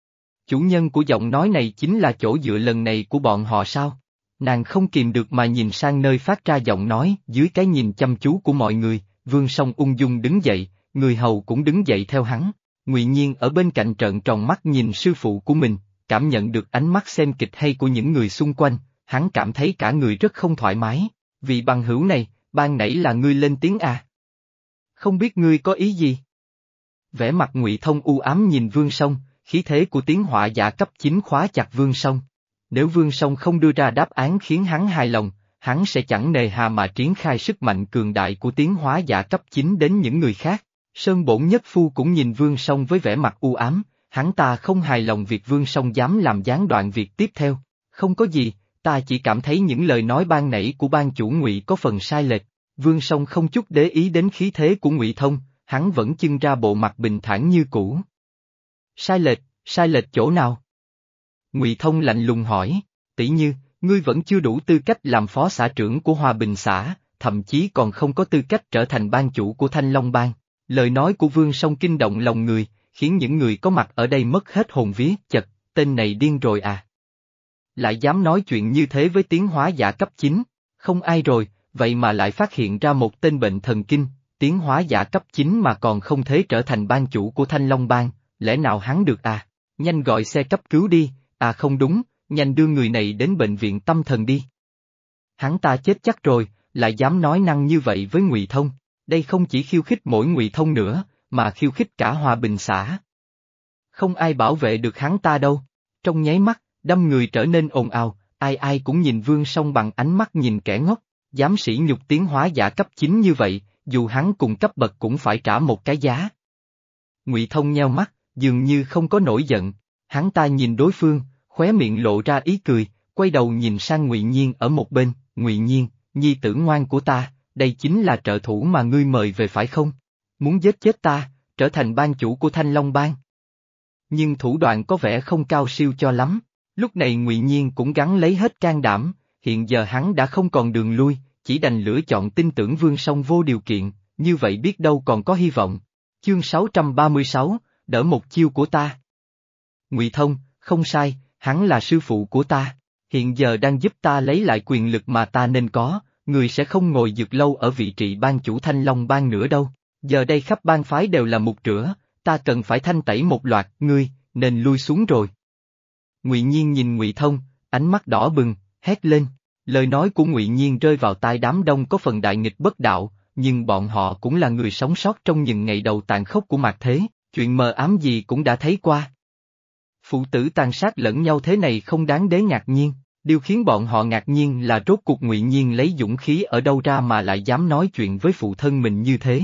Chủ nhân của giọng nói này chính là chỗ dựa lần này của bọn họ sao? Nàng không kìm được mà nhìn sang nơi phát ra giọng nói, dưới cái nhìn chăm chú của mọi người, Vương Song ung dung đứng dậy, người hầu cũng đứng dậy theo hắn. Ngụy Nhiên ở bên cạnh trợn tròn mắt nhìn sư phụ của mình, cảm nhận được ánh mắt xem kịch hay của những người xung quanh, hắn cảm thấy cả người rất không thoải mái. Vì bằng hữu này, ban nãy là ngươi lên tiếng à? Không biết ngươi có ý gì? Vẻ mặt Ngụy Thông u ám nhìn Vương Song, khí thế của tiến họa giả cấp chín khóa chặt Vương Song. Nếu Vương Song không đưa ra đáp án khiến hắn hài lòng, hắn sẽ chẳng nề hà mà triển khai sức mạnh cường đại của tiến hóa giả cấp chín đến những người khác. Sơn Bổn Nhất Phu cũng nhìn Vương Song với vẻ mặt u ám, hắn ta không hài lòng việc Vương Song dám làm gián đoạn việc tiếp theo. Không có gì, ta chỉ cảm thấy những lời nói ban nãy của ban chủ Ngụy có phần sai lệch. Vương Song không chút để ý đến khí thế của Ngụy Thông, hắn vẫn trưng ra bộ mặt bình thản như cũ. Sai lệch, sai lệch chỗ nào? Ngụy Thông lạnh lùng hỏi, tỷ như, ngươi vẫn chưa đủ tư cách làm phó xã trưởng của Hòa Bình xã, thậm chí còn không có tư cách trở thành ban chủ của Thanh Long Bang. Lời nói của Vương Song kinh động lòng người, khiến những người có mặt ở đây mất hết hồn vía, chật, tên này điên rồi à? Lại dám nói chuyện như thế với tiến hóa giả cấp chín, không ai rồi, vậy mà lại phát hiện ra một tên bệnh thần kinh, tiến hóa giả cấp chín mà còn không thể trở thành ban chủ của Thanh Long Bang, lẽ nào hắn được à? Nhanh gọi xe cấp cứu đi, à không đúng, nhanh đưa người này đến bệnh viện tâm thần đi. Hắn ta chết chắc rồi, lại dám nói năng như vậy với Ngụy Thông, đây không chỉ khiêu khích mỗi Ngụy Thông nữa, mà khiêu khích cả Hòa Bình xã. Không ai bảo vệ được hắn ta đâu, trong nháy mắt, đâm người trở nên ồn ào, ai ai cũng nhìn Vương Song bằng ánh mắt nhìn kẻ ngốc, dám sỉ nhục tiến hóa giả cấp chín như vậy, dù hắn cùng cấp bậc cũng phải trả một cái giá. Ngụy Thông nheo mắt, dường như không có nổi giận, hắn ta nhìn đối phương, khóe miệng lộ ra ý cười, quay đầu nhìn sang Ngụy Nhiên ở một bên, Ngụy Nhiên, nhi tử ngoan của ta, đây chính là trợ thủ mà ngươi mời về phải không? Muốn giết chết ta, trở thành ban chủ của Thanh Long Bang. Nhưng thủ đoạn có vẻ không cao siêu cho lắm, lúc này Ngụy Nhiên cũng gắng lấy hết can đảm, hiện giờ hắn đã không còn đường lui, chỉ đành lựa chọn tin tưởng Vương Song vô điều kiện, như vậy biết đâu còn có hy vọng. Chương sáu trăm ba mươi sáu, đỡ một chiêu của ta. Ngụy Thông, không sai, hắn là sư phụ của ta, hiện giờ đang giúp ta lấy lại quyền lực mà ta nên có, người sẽ không ngồi dược lâu ở vị trí ban chủ Thanh Long Bang nữa đâu, giờ đây khắp bang phái đều là mục rửa, ta cần phải thanh tẩy một loạt, ngươi, nên lui xuống rồi. Ngụy Nhiên nhìn Ngụy Thông, ánh mắt đỏ bừng, hét lên, lời nói của Ngụy Nhiên rơi vào tai đám đông có phần đại nghịch bất đạo, nhưng bọn họ cũng là người sống sót trong những ngày đầu tàn khốc của mạt thế, chuyện mờ ám gì cũng đã thấy qua. Phụ tử tàn sát lẫn nhau thế này không đáng để ngạc nhiên, điều khiến bọn họ ngạc nhiên là rốt cuộc Ngụy Nhiên lấy dũng khí ở đâu ra mà lại dám nói chuyện với phụ thân mình như thế.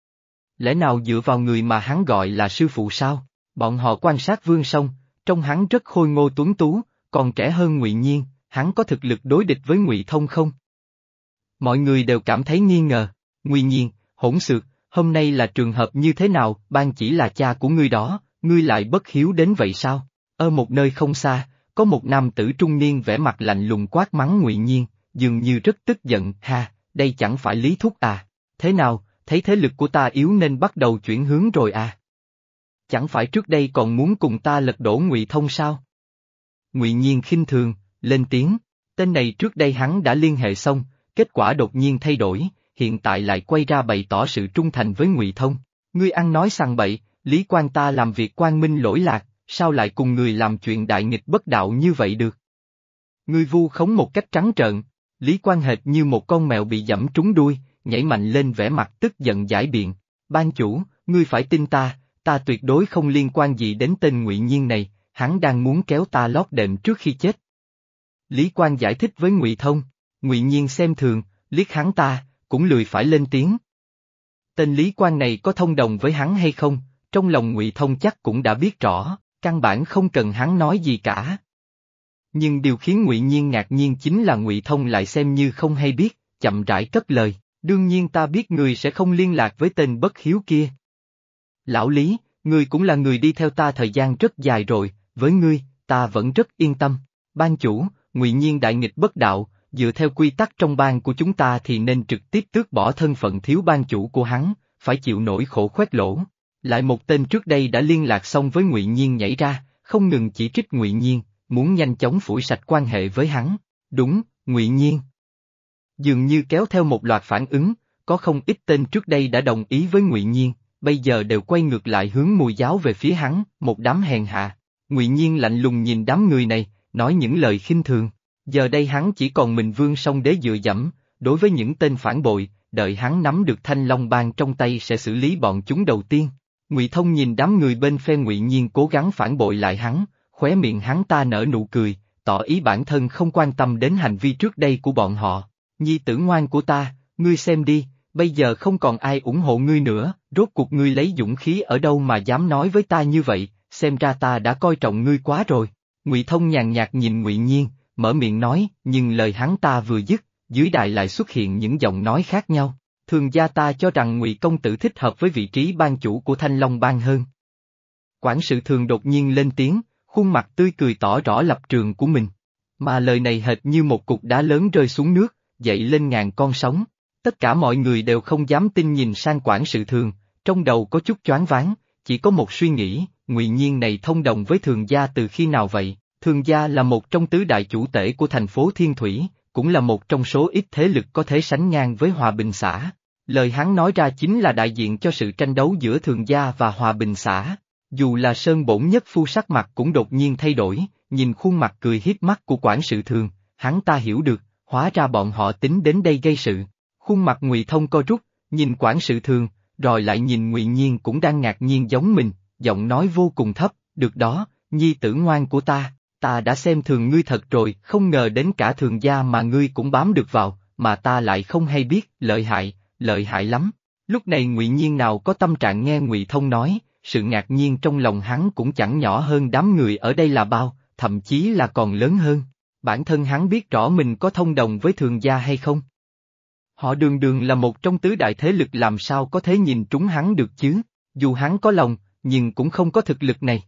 Lẽ nào dựa vào người mà hắn gọi là sư phụ sao? Bọn họ quan sát Vương Song, trông hắn rất khôi ngô tuấn tú, còn trẻ hơn Ngụy Nhiên, hắn có thực lực đối địch với Ngụy Thông không? Mọi người đều cảm thấy nghi ngờ, Ngụy Nhiên, hỗn xược, hôm nay là trường hợp như thế nào, ban chỉ là cha của ngươi đó, ngươi lại bất hiếu đến vậy sao? Ở một nơi không xa, có một nam tử trung niên vẻ mặt lạnh lùng quát mắng Ngụy Nhiên, dường như rất tức giận, ha, đây chẳng phải Lý Thúc à, thế nào, thấy thế lực của ta yếu nên bắt đầu chuyển hướng rồi à? chẳng phải trước đây còn muốn cùng ta lật đổ Ngụy Thông sao? Ngụy Nhiên khinh thường, lên tiếng, tên này trước đây hắn đã liên hệ xong, kết quả đột nhiên thay đổi, hiện tại lại quay ra bày tỏ sự trung thành với Ngụy Thông. Ngươi ăn nói sằng bậy, Lý Quan ta làm việc quang minh lỗi lạc, sao lại cùng người làm chuyện đại nghịch bất đạo như vậy được? Ngươi vu khống một cách trắng trợn, Lý Quan hệt như một con mèo bị giẫm trúng đuôi, nhảy mạnh lên vẻ mặt tức giận giải biện. Ban chủ, ngươi phải tin ta, ta tuyệt đối không liên quan gì đến tên Ngụy Nhiên này, hắn đang muốn kéo ta lót đệm trước khi chết. Lý Quan giải thích với Ngụy Thông, Ngụy Nhiên xem thường, liếc hắn ta, cũng lười phải lên tiếng. Tên Lý Quan này có thông đồng với hắn hay không, trong lòng Ngụy Thông chắc cũng đã biết rõ, căn bản không cần hắn nói gì cả. Nhưng điều khiến Ngụy Nhiên ngạc nhiên chính là Ngụy Thông lại xem như không hay biết, chậm rãi cất lời, đương nhiên ta biết người sẽ không liên lạc với tên bất hiếu kia. Lão Lý, ngươi cũng là người đi theo ta thời gian rất dài rồi, với ngươi, ta vẫn rất yên tâm. Ban chủ, Ngụy Nhiên đại nghịch bất đạo, dựa theo quy tắc trong bang của chúng ta thì nên trực tiếp tước bỏ thân phận thiếu ban chủ của hắn, phải chịu nỗi khổ khoét lỗ. Lại một tên trước đây đã liên lạc xong với Ngụy Nhiên nhảy ra, không ngừng chỉ trích Ngụy Nhiên, muốn nhanh chóng phủi sạch quan hệ với hắn. Đúng, Ngụy Nhiên. Dường như kéo theo một loạt phản ứng, có không ít tên trước đây đã đồng ý với Ngụy Nhiên, bây giờ đều quay ngược lại hướng mùi giáo về phía hắn, một đám hèn hạ. Ngụy Nhiên lạnh lùng nhìn đám người này, nói những lời khinh thường. Giờ đây hắn chỉ còn mình Vương Song Đế dựa dẫm, đối với những tên phản bội, đợi hắn nắm được Thanh Long Bang trong tay sẽ xử lý bọn chúng đầu tiên. Ngụy Thông nhìn đám người bên phe Ngụy Nhiên cố gắng phản bội lại hắn, khóe miệng hắn ta nở nụ cười, tỏ ý bản thân không quan tâm đến hành vi trước đây của bọn họ. Nhi tử ngoan của ta, ngươi xem đi, bây giờ không còn ai ủng hộ ngươi nữa, rốt cuộc ngươi lấy dũng khí ở đâu mà dám nói với ta như vậy, xem ra ta đã coi trọng ngươi quá rồi. Ngụy Thông nhàn nhạt nhìn Ngụy Nhiên, mở miệng nói, nhưng lời hắn ta vừa dứt, dưới đài lại xuất hiện những giọng nói khác nhau. Thường gia ta cho rằng Ngụy công tử thích hợp với vị trí ban chủ của Thanh Long Bang hơn. Quản sự Thường đột nhiên lên tiếng, khuôn mặt tươi cười tỏ rõ lập trường của mình. Mà lời này hệt như một cục đá lớn rơi xuống nước, dậy lên ngàn con sóng. Tất cả mọi người đều không dám tin nhìn sang quản sự Thường, trong đầu có chút choáng váng, chỉ có một suy nghĩ, Ngụy Nhiên này thông đồng với Thường gia từ khi nào vậy? Thường gia là một trong tứ đại chủ tể của thành phố Thiên Thủy, cũng là một trong số ít thế lực có thể sánh ngang với Hòa Bình xã. Lời hắn nói ra chính là đại diện cho sự tranh đấu giữa Thường gia và Hòa Bình xã. Dù là Sơn Bổn Nhất Phu sắc mặt cũng đột nhiên thay đổi, nhìn khuôn mặt cười hiếp mắt của quản sự Thường, hắn ta hiểu được, hóa ra bọn họ tính đến đây gây sự. Khuôn mặt Ngụy Thông co rút, nhìn quản sự Thường, rồi lại nhìn Ngụy Nhiên cũng đang ngạc nhiên giống mình, giọng nói vô cùng thấp, được đó, nhi tử ngoan của ta. Ta đã xem thường ngươi thật rồi, không ngờ đến cả Thường gia mà ngươi cũng bám được vào, mà ta lại không hay biết, lợi hại, lợi hại lắm. Lúc này Ngụy Nhiên nào có tâm trạng nghe Ngụy Thông nói, sự ngạc nhiên trong lòng hắn cũng chẳng nhỏ hơn đám người ở đây là bao, thậm chí là còn lớn hơn. Bản thân hắn biết rõ mình có thông đồng với Thường gia hay không. Họ đường đường là một trong tứ đại thế lực làm sao có thể nhìn trúng hắn được chứ, dù hắn có lòng, nhưng cũng không có thực lực này.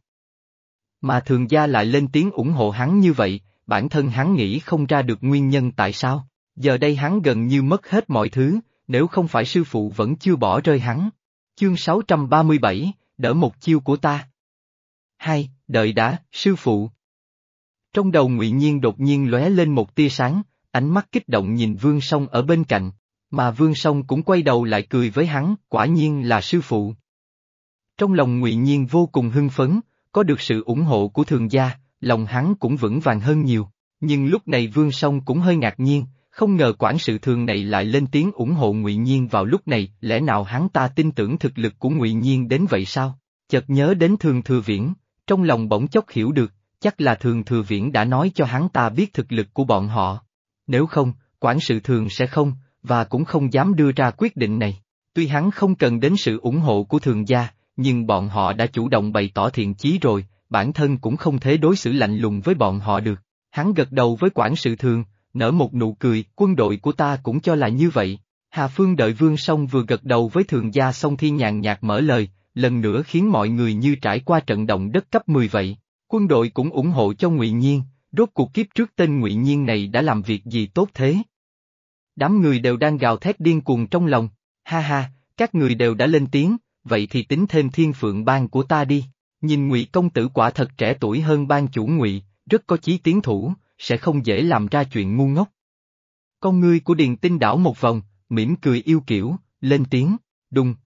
Mà Thường gia lại lên tiếng ủng hộ hắn như vậy, bản thân hắn nghĩ không ra được nguyên nhân tại sao. Giờ đây hắn gần như mất hết mọi thứ, nếu không phải sư phụ vẫn chưa bỏ rơi hắn. Chương sáu trăm ba mươi bảy, đỡ một chiêu của ta. Hai, đợi đã, sư phụ. Trong đầu Ngụy Nhiên đột nhiên lóe lên một tia sáng, ánh mắt kích động nhìn Vương Song ở bên cạnh, mà Vương Song cũng quay đầu lại cười với hắn, quả nhiên là sư phụ. Trong lòng Ngụy Nhiên vô cùng hưng phấn, có được sự ủng hộ của Thường gia, lòng hắn cũng vững vàng hơn nhiều, nhưng lúc này Vương Song cũng hơi ngạc nhiên, không ngờ quản sự Thường này lại lên tiếng ủng hộ Ngụy Nhiên vào lúc này, lẽ nào hắn ta tin tưởng thực lực của Ngụy Nhiên đến vậy sao? Chợt nhớ đến Thường Thừa Viễn, trong lòng bỗng chốc hiểu được, chắc là Thường Thừa Viễn đã nói cho hắn ta biết thực lực của bọn họ. Nếu không, quản sự Thường sẽ không, và cũng không dám đưa ra quyết định này. Tuy hắn không cần đến sự ủng hộ của Thường gia, nhưng bọn họ đã chủ động bày tỏ thiện chí rồi, bản thân cũng không thể đối xử lạnh lùng với bọn họ được. Hắn gật đầu với quản sự Thường, nở một nụ cười, quân đội của ta cũng cho là như vậy. Hà Phương đợi Vương Song vừa gật đầu với Thường gia xong thì nhàn nhạt mở lời, lần nữa khiến mọi người như trải qua trận động đất cấp mười vậy. Quân đội cũng ủng hộ cho Ngụy Nhiên, rốt cuộc kiếp trước tên Ngụy Nhiên này đã làm việc gì tốt thế? Đám người đều đang gào thét điên cuồng trong lòng, ha ha, các người đều đã lên tiếng, vậy thì tính thêm Thiên Phượng Bang của ta đi. Nhìn Ngụy công tử quả thật trẻ tuổi hơn ban chủ Ngụy, rất có chí tiến thủ, sẽ không dễ làm ra chuyện ngu ngốc. Con ngươi của Điền Tinh đảo một vòng, mỉm cười yêu kiều, lên tiếng, đùng.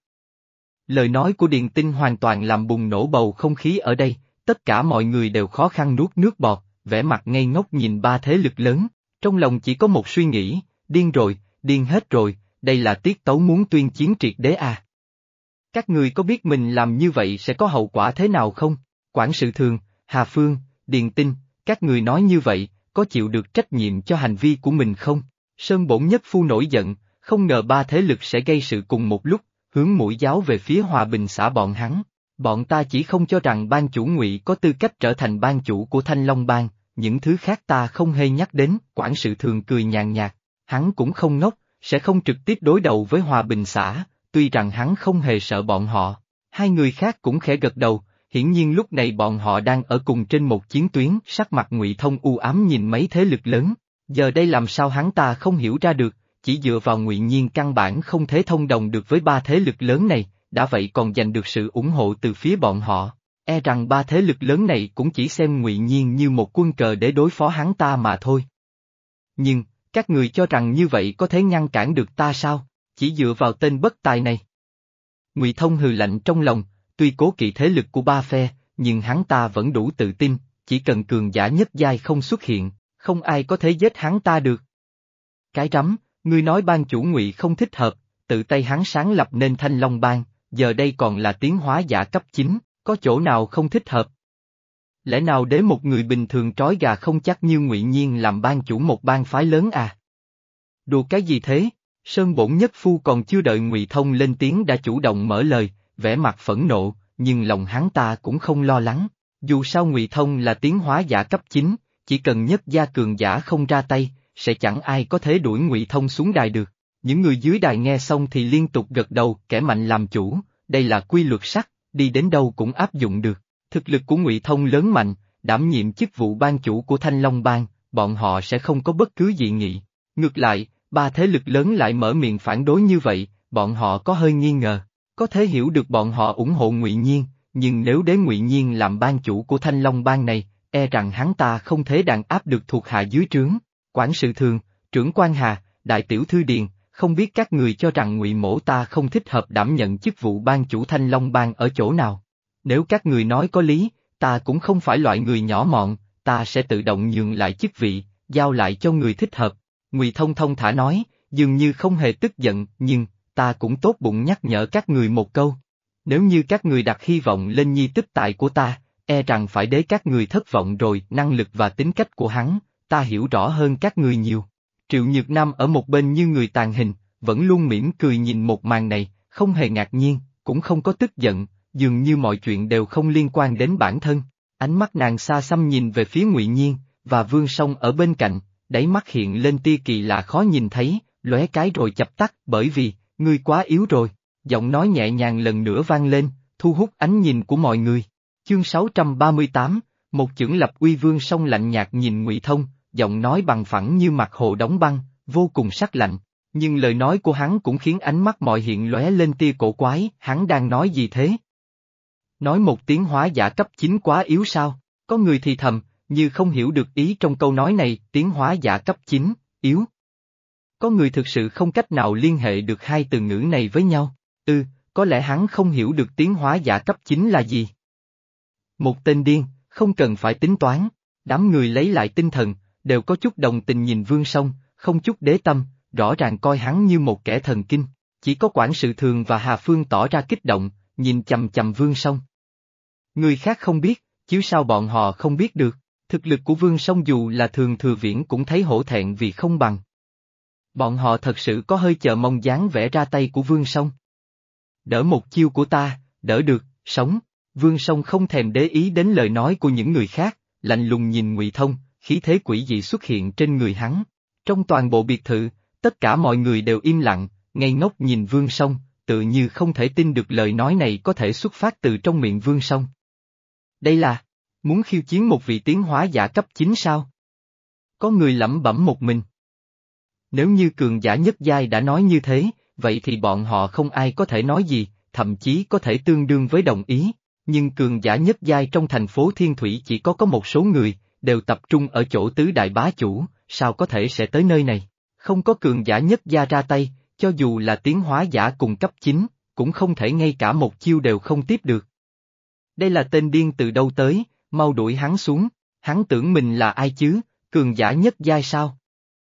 Lời nói của Điền Tinh hoàn toàn làm bùng nổ bầu không khí ở đây, tất cả mọi người đều khó khăn nuốt nước bọt, vẻ mặt ngây ngốc nhìn ba thế lực lớn, trong lòng chỉ có một suy nghĩ, điên rồi, điên hết rồi, đây là tiết tấu muốn tuyên chiến triệt đế à. Các người có biết mình làm như vậy sẽ có hậu quả thế nào không? Quản sự Thường, Hà Phương, Điền Tinh, các người nói như vậy, có chịu được trách nhiệm cho hành vi của mình không? Sơn Bổn Nhất Phu nổi giận, không ngờ ba thế lực sẽ gây sự cùng một lúc, hướng mũi giáo về phía Hòa Bình xã bọn hắn. Bọn ta chỉ không cho rằng ban chủ Ngụy có tư cách trở thành ban chủ của Thanh Long Bang, những thứ khác ta không hề nhắc đến. Quản sự Thường cười nhàn nhạt, hắn cũng không ngốc, sẽ không trực tiếp đối đầu với Hòa Bình xã, tuy rằng hắn không hề sợ bọn họ. Hai người khác cũng khẽ gật đầu, hiển nhiên lúc này bọn họ đang ở cùng trên một chiến tuyến. Sắc mặt Ngụy Thông u ám nhìn mấy thế lực lớn, giờ đây làm sao hắn ta không hiểu ra được, chỉ dựa vào Ngụy Nhiên căn bản không thể thông đồng được với ba thế lực lớn này, đã vậy còn giành được sự ủng hộ từ phía bọn họ. E rằng ba thế lực lớn này cũng chỉ xem Ngụy Nhiên như một quân cờ để đối phó hắn ta mà thôi. Nhưng, các người cho rằng như vậy có thể ngăn cản được ta sao, chỉ dựa vào tên bất tài này? Ngụy Thông hừ lạnh trong lòng, tuy cố kỵ thế lực của ba phe, nhưng hắn ta vẫn đủ tự tin, chỉ cần cường giả nhất giai không xuất hiện, không ai có thể giết hắn ta được. Cái rắm, ngươi nói ban chủ Ngụy không thích hợp, tự tay hắn sáng lập nên Thanh Long Bang, giờ đây còn là tiến hóa giả cấp chín, có chỗ nào không thích hợp? Lẽ nào để một người bình thường trói gà không chắc như Ngụy Nhiên làm ban chủ một bang phái lớn à? Đùa cái gì thế? Sơn Bổn Nhất Phu còn chưa đợi Ngụy Thông lên tiếng đã chủ động mở lời, vẻ mặt phẫn nộ, nhưng lòng hắn ta cũng không lo lắng. Dù sao Ngụy Thông là tiến hóa giả cấp chín, chỉ cần nhất gia cường giả không ra tay, sẽ chẳng ai có thể đuổi Ngụy Thông xuống đài được. Những người dưới đài nghe xong thì liên tục gật đầu, kẻ mạnh làm chủ, đây là quy luật sắt, đi đến đâu cũng áp dụng được. Thực lực của Ngụy Thông lớn mạnh, đảm nhiệm chức vụ ban chủ của Thanh Long Bang, bọn họ sẽ không có bất cứ dị nghị. Ngược lại, ba thế lực lớn lại mở miệng phản đối như vậy, bọn họ có hơi nghi ngờ. Có thể hiểu được bọn họ ủng hộ Ngụy Nhiên, nhưng nếu để Ngụy Nhiên làm ban chủ của Thanh Long Bang này, e rằng hắn ta không thể đàn áp được thuộc hạ dưới trướng. Quản sự Thường, trưởng quan Hà, đại tiểu thư Điền, không biết các người cho rằng Ngụy mỗ ta không thích hợp đảm nhận chức vụ ban chủ Thanh Long Bang ở chỗ nào? Nếu các người nói có lý, ta cũng không phải loại người nhỏ mọn, ta sẽ tự động nhường lại chức vị, giao lại cho người thích hợp. Ngụy Thông thông thả nói, dường như không hề tức giận, nhưng, ta cũng tốt bụng nhắc nhở các người một câu. Nếu như các người đặt hy vọng lên nhi tức tài của ta, e rằng phải để các người thất vọng rồi. Năng lực và tính cách của hắn, ta hiểu rõ hơn các người nhiều. Triệu Nhược Nam ở một bên như người tàn hình, vẫn luôn mỉm cười nhìn một màn này, không hề ngạc nhiên, cũng không có tức giận, dường như mọi chuyện đều không liên quan đến bản thân. Ánh mắt nàng xa xăm nhìn về phía Ngụy Nhiên, và Vương Song ở bên cạnh, đáy mắt hiện lên tia kỳ lạ khó nhìn thấy, lóe cái rồi chập tắt, bởi vì, ngươi quá yếu rồi. Giọng nói nhẹ nhàng lần nữa vang lên, thu hút ánh nhìn của mọi người. Chương sáu trăm ba mươi tám, một chưởng lập uy. Vương Song lạnh nhạt nhìn Ngụy Thông, giọng nói bằng phẳng như mặt hồ đóng băng, vô cùng sắc lạnh. Nhưng lời nói của hắn cũng khiến ánh mắt mọi hiện lóe lên tia cổ quái, hắn đang nói gì thế? Nói một tiến hóa giả cấp chín quá yếu sao? Có người thì thầm, như không hiểu được ý trong câu nói này, tiến hóa giả cấp chín, yếu. Có người thực sự không cách nào liên hệ được hai từ ngữ này với nhau. Ừ, có lẽ hắn không hiểu được tiến hóa giả cấp chín là gì. Một tên điên, không cần phải tính toán. Đám người lấy lại tinh thần, đều có chút đồng tình nhìn Vương Song, không chút đế tâm, rõ ràng coi hắn như một kẻ thần kinh. Chỉ có Quản sự Thường và Hà Phương tỏ ra kích động, nhìn chằm chằm Vương Song. Người khác không biết, chứ sao bọn họ không biết được. Thực lực của Vương Song dù là Thường Thừa Viễn cũng thấy hổ thẹn vì không bằng. Bọn họ thật sự có hơi chờ mong dáng vẻ ra tay của Vương Song. Đỡ một chiêu của ta, đỡ được, sống. Vương Song không thèm để ý đến lời nói của những người khác, lạnh lùng nhìn Ngụy Thông, khí thế quỷ dị xuất hiện trên người hắn. Trong toàn bộ biệt thự, tất cả mọi người đều im lặng, ngây ngốc nhìn Vương Song, tự như không thể tin được lời nói này có thể xuất phát từ trong miệng Vương Song. Đây là, muốn khiêu chiến một vị tiến hóa giả cấp chín sao? Có người lẩm bẩm một mình. Nếu như cường giả nhất giai đã nói như thế, vậy thì bọn họ không ai có thể nói gì, thậm chí có thể tương đương với đồng ý. nhưng cường giả nhất giai trong thành phố Thiên Thủy chỉ có có một số người, đều tập trung ở chỗ tứ đại bá chủ, sao có thể sẽ tới nơi này? Không có cường giả nhất gia ra tay, cho dù là tiến hóa giả cùng cấp chín, cũng không thể ngay cả một chiêu đều không tiếp được. Đây là tên điên từ đâu tới, mau đuổi hắn xuống, hắn tưởng mình là ai chứ, cường giả nhất giai sao?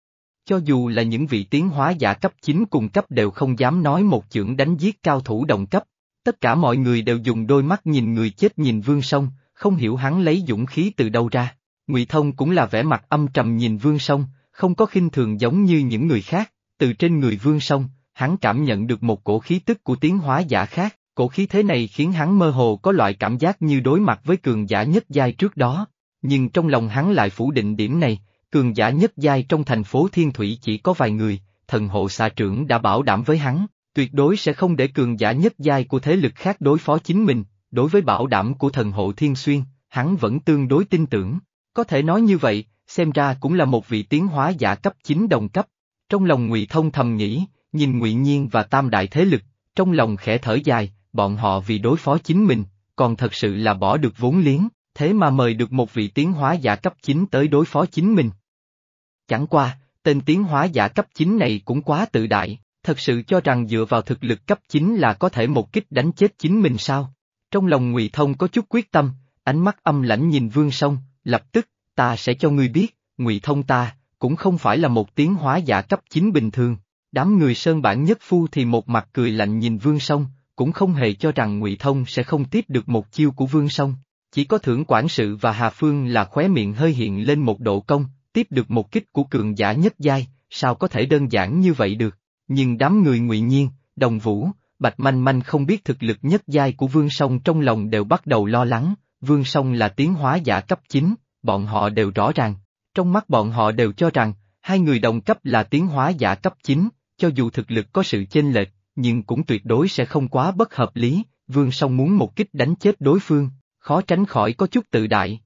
Cho dù là những vị tiến hóa giả cấp chín cùng cấp đều không dám nói một chưởng đánh giết cao thủ đồng cấp. Tất cả mọi người đều dùng đôi mắt nhìn người chết nhìn Vương Song, không hiểu hắn lấy dũng khí từ đâu ra. Ngụy Thông cũng là vẻ mặt âm trầm nhìn Vương Song, không có khinh thường giống như những người khác, từ trên người Vương Song, hắn cảm nhận được một cổ khí tức của tiến hóa giả khác, cổ khí thế này khiến hắn mơ hồ có loại cảm giác như đối mặt với cường giả nhất giai trước đó, nhưng trong lòng hắn lại phủ định điểm này, cường giả nhất giai trong thành phố Thiên Thủy chỉ có vài người, thần hộ xạ trưởng đã bảo đảm với hắn, tuyệt đối sẽ không để cường giả nhất giai của thế lực khác đối phó chính mình, đối với bảo đảm của thần hộ Thiên Xuyên, hắn vẫn tương đối tin tưởng, có thể nói như vậy, xem ra cũng là một vị tiến hóa giả cấp chín đồng cấp. Trong lòng Ngụy Thông thầm nghĩ, nhìn Ngụy Nhiên và tam đại thế lực, trong lòng khẽ thở dài, bọn họ vì đối phó chính mình, còn thật sự là bỏ được vốn liếng, thế mà mời được một vị tiến hóa giả cấp chín tới đối phó chính mình. Chẳng qua, tên tiến hóa giả cấp chín này cũng quá tự đại, thật sự cho rằng dựa vào thực lực cấp chín là có thể một kích đánh chết chính mình sao? Trong lòng Ngụy Thông có chút quyết tâm, ánh mắt âm lãnh nhìn Vương Song, lập tức, ta sẽ cho ngươi biết, Ngụy Thông ta, cũng không phải là một tiến hóa giả cấp chín bình thường. Đám người Sơn Bản Nhất Phu thì một mặt cười lạnh nhìn Vương Song, cũng không hề cho rằng Ngụy Thông sẽ không tiếp được một chiêu của Vương Song. Chỉ có Thưởng Quản Sự và Hà Phương là khóe miệng hơi hiện lên một độ cong, tiếp được một kích của cường giả nhất giai, sao có thể đơn giản như vậy được. Nhưng đám người Ngụy Nhiên, Đồng Vũ, Bạch Manh Manh không biết thực lực nhất giai của Vương Song trong lòng đều bắt đầu lo lắng, Vương Song là tiến hóa giả cấp chín, bọn họ đều rõ ràng, trong mắt bọn họ đều cho rằng, hai người đồng cấp là tiến hóa giả cấp chín, cho dù thực lực có sự chênh lệch, nhưng cũng tuyệt đối sẽ không quá bất hợp lý, Vương Song muốn một kích đánh chết đối phương, khó tránh khỏi có chút tự đại.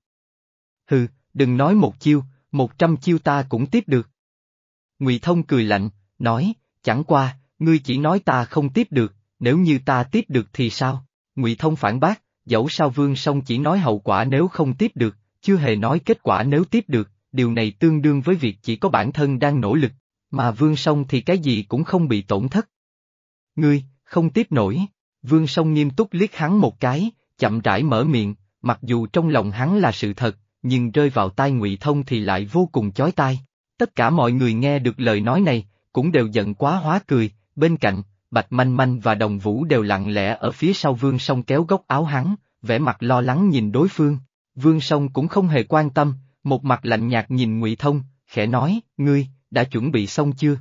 Hừ, đừng nói một chiêu, một trăm chiêu ta cũng tiếp được. Ngụy Thông cười lạnh, nói, chẳng qua, ngươi chỉ nói ta không tiếp được, nếu như ta tiếp được thì sao? Ngụy Thông phản bác, dẫu sao Vương Song chỉ nói hậu quả nếu không tiếp được, chưa hề nói kết quả nếu tiếp được, điều này tương đương với việc chỉ có bản thân đang nỗ lực, mà Vương Song thì cái gì cũng không bị tổn thất. Ngươi, không tiếp nổi, Vương Song nghiêm túc liếc hắn một cái, chậm rãi mở miệng, mặc dù trong lòng hắn là sự thật, nhưng rơi vào tai Ngụy Thông thì lại vô cùng chói tai. Tất cả mọi người nghe được lời nói này, cũng đều giận quá hóa cười, bên cạnh, Bạch Manh Manh và Đồng Vũ đều lặng lẽ ở phía sau Vương Song kéo góc áo hắn, vẻ mặt lo lắng nhìn đối phương. Vương Song cũng không hề quan tâm, một mặt lạnh nhạt nhìn Ngụy Thông, khẽ nói, ngươi, đã chuẩn bị xong chưa?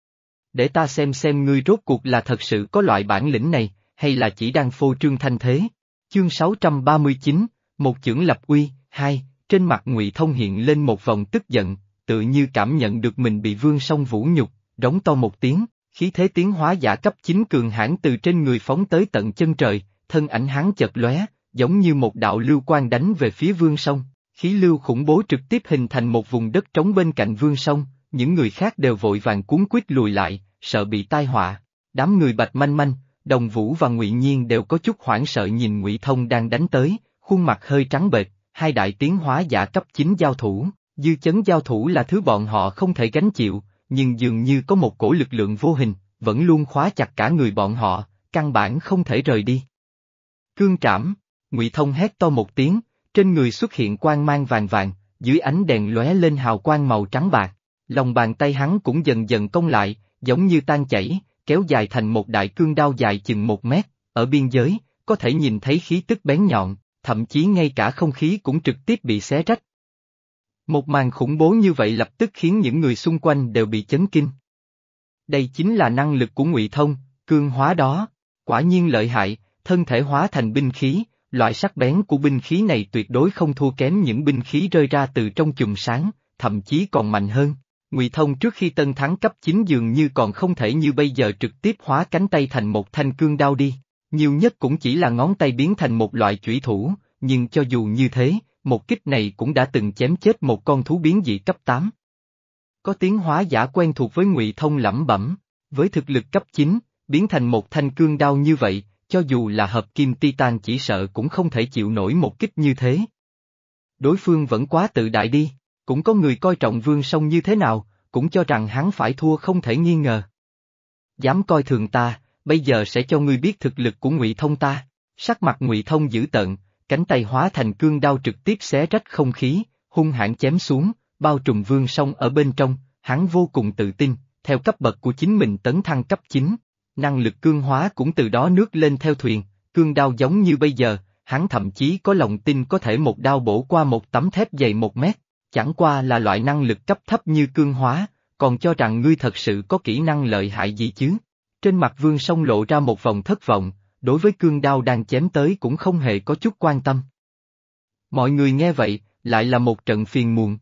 Để ta xem xem ngươi rốt cuộc là thật sự có loại bản lĩnh này, hay là chỉ đang phô trương thanh thế. Chương sáu trăm ba mươi chín, một chưởng lập uy, hai, trên mặt Ngụy Thông hiện lên một vòng tức giận, tự như cảm nhận được mình bị Vương Song vũ nhục, rống to một tiếng, khí thế tiến hóa giả cấp chín cường hãn từ trên người phóng tới tận chân trời, thân ảnh hắn chợt lóe, giống như một đạo lưu quang đánh về phía Vương Song, khí lưu khủng bố trực tiếp hình thành một vùng đất trống bên cạnh Vương Song, những người khác đều vội vàng cuống quýt lùi lại, sợ bị tai họa. Đám người Bạch Manh Manh, Đồng Vũ và Ngụy Nhiên đều có chút hoảng sợ nhìn Ngụy Thông đang đánh tới, khuôn mặt hơi trắng bệch, hai đại tiến hóa giả cấp chín giao thủ, dư chấn giao thủ là thứ bọn họ không thể gánh chịu, nhưng dường như có một cổ lực lượng vô hình, vẫn luôn khóa chặt cả người bọn họ, căn bản không thể rời đi. Cương trảm, Ngụy Thông hét to một tiếng, trên người xuất hiện quang mang vàng vàng, dưới ánh đèn lóe lên hào quang màu trắng bạc, lòng bàn tay hắn cũng dần dần cong lại, giống như tan chảy, kéo dài thành một đại cương đao dài chừng một mét, ở biên giới, có thể nhìn thấy khí tức bén nhọn, thậm chí ngay cả không khí cũng trực tiếp bị xé rách. Một màn khủng bố như vậy lập tức khiến những người xung quanh đều bị chấn kinh. Đây chính là năng lực của Ngụy Thông, cương hóa đó, quả nhiên lợi hại, thân thể hóa thành binh khí, loại sắc bén của binh khí này tuyệt đối không thua kém những binh khí rơi ra từ trong chùm sáng, thậm chí còn mạnh hơn. Ngụy Thông trước khi tân thắng cấp chín dường như còn không thể như bây giờ trực tiếp hóa cánh tay thành một thanh cương đao đi, nhiều nhất cũng chỉ là ngón tay biến thành một loại chủy thủ, nhưng cho dù như thế, một kích này cũng đã từng chém chết một con thú biến dị cấp tám. Có tiến hóa giả quen thuộc với Ngụy Thông lẩm bẩm, với thực lực cấp chín, biến thành một thanh cương đao như vậy, cho dù là hợp kim titan chỉ sợ cũng không thể chịu nổi một kích như thế. Đối phương vẫn quá tự đại đi, cũng có người coi trọng Vương Song như thế nào, cũng cho rằng hắn phải thua không thể nghi ngờ. Dám coi thường ta, bây giờ sẽ cho ngươi biết thực lực của Ngụy Thông ta. Sắc mặt Ngụy Thông dữ tợn, cánh tay hóa thành cương đao trực tiếp xé rách không khí, hung hãn chém xuống, bao trùm Vương Song ở bên trong, hắn vô cùng tự tin, theo cấp bậc của chính mình tấn thăng cấp chín, năng lực cương hóa cũng từ đó nước lên theo thuyền, cương đao giống như bây giờ, hắn thậm chí có lòng tin có thể một đao bổ qua một tấm thép dày một mét, chẳng qua là loại năng lực cấp thấp như cương hóa, còn cho rằng ngươi thật sự có kỹ năng lợi hại gì chứ. Trên mặt Vương Song lộ ra một vòng thất vọng, đối với cương đao đang chém tới cũng không hề có chút quan tâm. Mọi người nghe vậy, lại là một trận phiền muộn.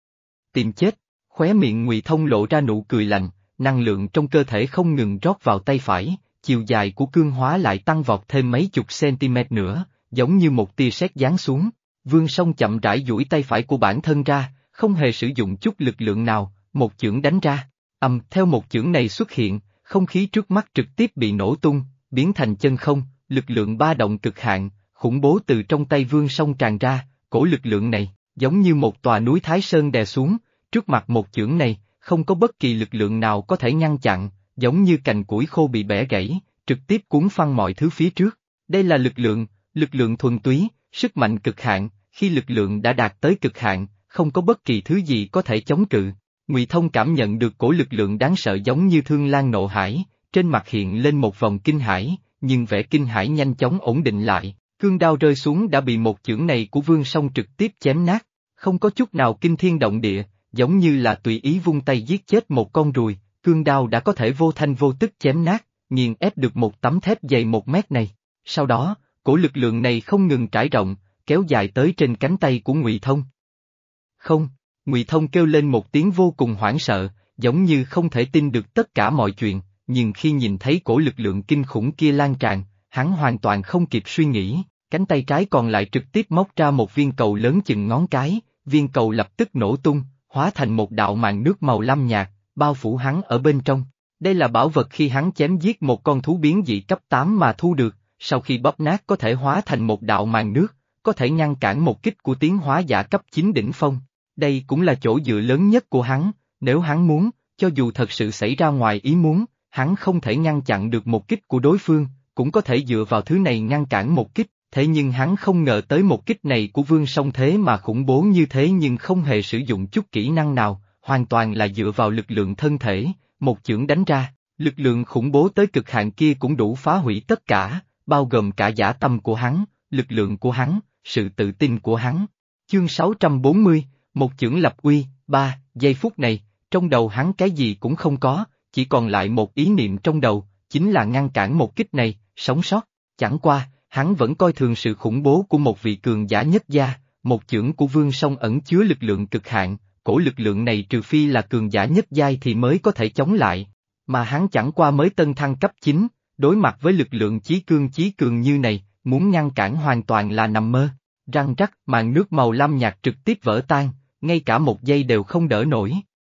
Tìm chết, khóe miệng Ngụy Thông lộ ra nụ cười lạnh, năng lượng trong cơ thể không ngừng rót vào tay phải, chiều dài của cương hóa lại tăng vọt thêm mấy chục cm nữa, giống như một tia sét giáng xuống. Vương Song chậm rãi duỗi tay phải của bản thân ra, không hề sử dụng chút lực lượng nào, một chưởng đánh ra. Ầm, theo một chưởng này xuất hiện, không khí trước mắt trực tiếp bị nổ tung, biến thành chân không, lực lượng ba động cực hạn, khủng bố từ trong tay Vương Song tràn ra, cổ lực lượng này, giống như một tòa núi Thái Sơn đè xuống, trước mặt một chưởng này, không có bất kỳ lực lượng nào có thể ngăn chặn, giống như cành củi khô bị bẻ gãy, trực tiếp cuốn phăng mọi thứ phía trước. Đây là lực lượng, lực lượng thuần túy, sức mạnh cực hạn, khi lực lượng đã đạt tới cực hạn, không có bất kỳ thứ gì có thể chống cự. Ngụy Thông cảm nhận được cổ lực lượng đáng sợ giống như thương lan nộ hải, trên mặt hiện lên một vòng kinh hãi, nhưng vẻ kinh hãi nhanh chóng ổn định lại, cương đao rơi xuống đã bị một chưởng này của Vương Song trực tiếp chém nát, không có chút nào kinh thiên động địa, giống như là tùy ý vung tay giết chết một con ruồi, cương đao đã có thể vô thanh vô tức chém nát, nghiền ép được một tấm thép dày một mét này. Sau đó, cổ lực lượng này không ngừng trải rộng, kéo dài tới trên cánh tay của Ngụy Thông. Không, Ngụy Thông kêu lên một tiếng vô cùng hoảng sợ, giống như không thể tin được tất cả mọi chuyện, nhưng khi nhìn thấy cổ lực lượng kinh khủng kia lan tràn, hắn hoàn toàn không kịp suy nghĩ, cánh tay trái còn lại trực tiếp móc ra một viên cầu lớn chừng ngón cái, viên cầu lập tức nổ tung, hóa thành một đạo màn nước màu lam nhạt, bao phủ hắn ở bên trong. Đây là bảo vật khi hắn chém giết một con thú biến dị cấp tám mà thu được, sau khi bóp nát có thể hóa thành một đạo màn nước, có thể ngăn cản một kích của tiến hóa giả cấp chín đỉnh phong. Đây cũng là chỗ dựa lớn nhất của hắn, nếu hắn muốn, cho dù thật sự xảy ra ngoài ý muốn, hắn không thể ngăn chặn được một kích của đối phương, cũng có thể dựa vào thứ này ngăn cản một kích, thế nhưng hắn không ngờ tới một kích này của Vương Song thế mà khủng bố như thế nhưng không hề sử dụng chút kỹ năng nào, hoàn toàn là dựa vào lực lượng thân thể, một chưởng đánh ra, lực lượng khủng bố tới cực hạn kia cũng đủ phá hủy tất cả, bao gồm cả dã tâm của hắn, lực lượng của hắn, sự tự tin của hắn. Chương sáu trăm bốn mươi, một chưởng lập uy, ba, giây phút này, trong đầu hắn cái gì cũng không có, chỉ còn lại một ý niệm trong đầu, chính là ngăn cản một kích này, sống sót. Chẳng qua, hắn vẫn coi thường sự khủng bố của một vị cường giả nhất gia, một chưởng của Vương Song ẩn chứa lực lượng cực hạn, cổ lực lượng này trừ phi là cường giả nhất giai thì mới có thể chống lại, mà hắn chẳng qua mới tân thăng cấp chín, đối mặt với lực lượng chí cương chí cường như này, muốn ngăn cản hoàn toàn là nằm mơ. Răng rắc, màn nước màu lam nhạt trực tiếp vỡ tan, ngay cả một giây đều không đỡ nổi.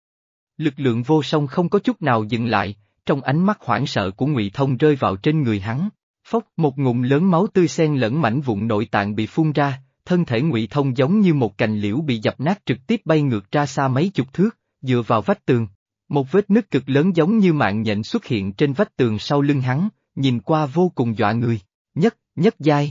Lực lượng vô song không có chút nào dừng lại, trong ánh mắt hoảng sợ của Ngụy Thông rơi vào trên người hắn. Phốc, một ngụm lớn máu tươi xen lẫn mảnh vụn nội tạng bị phun ra, thân thể Ngụy Thông giống như một cành liễu bị dập nát trực tiếp bay ngược ra xa mấy chục thước, dựa vào vách tường. Một vết nứt cực lớn giống như mạng nhện xuất hiện trên vách tường sau lưng hắn, nhìn qua vô cùng dọa người. Nhất, nhất giai.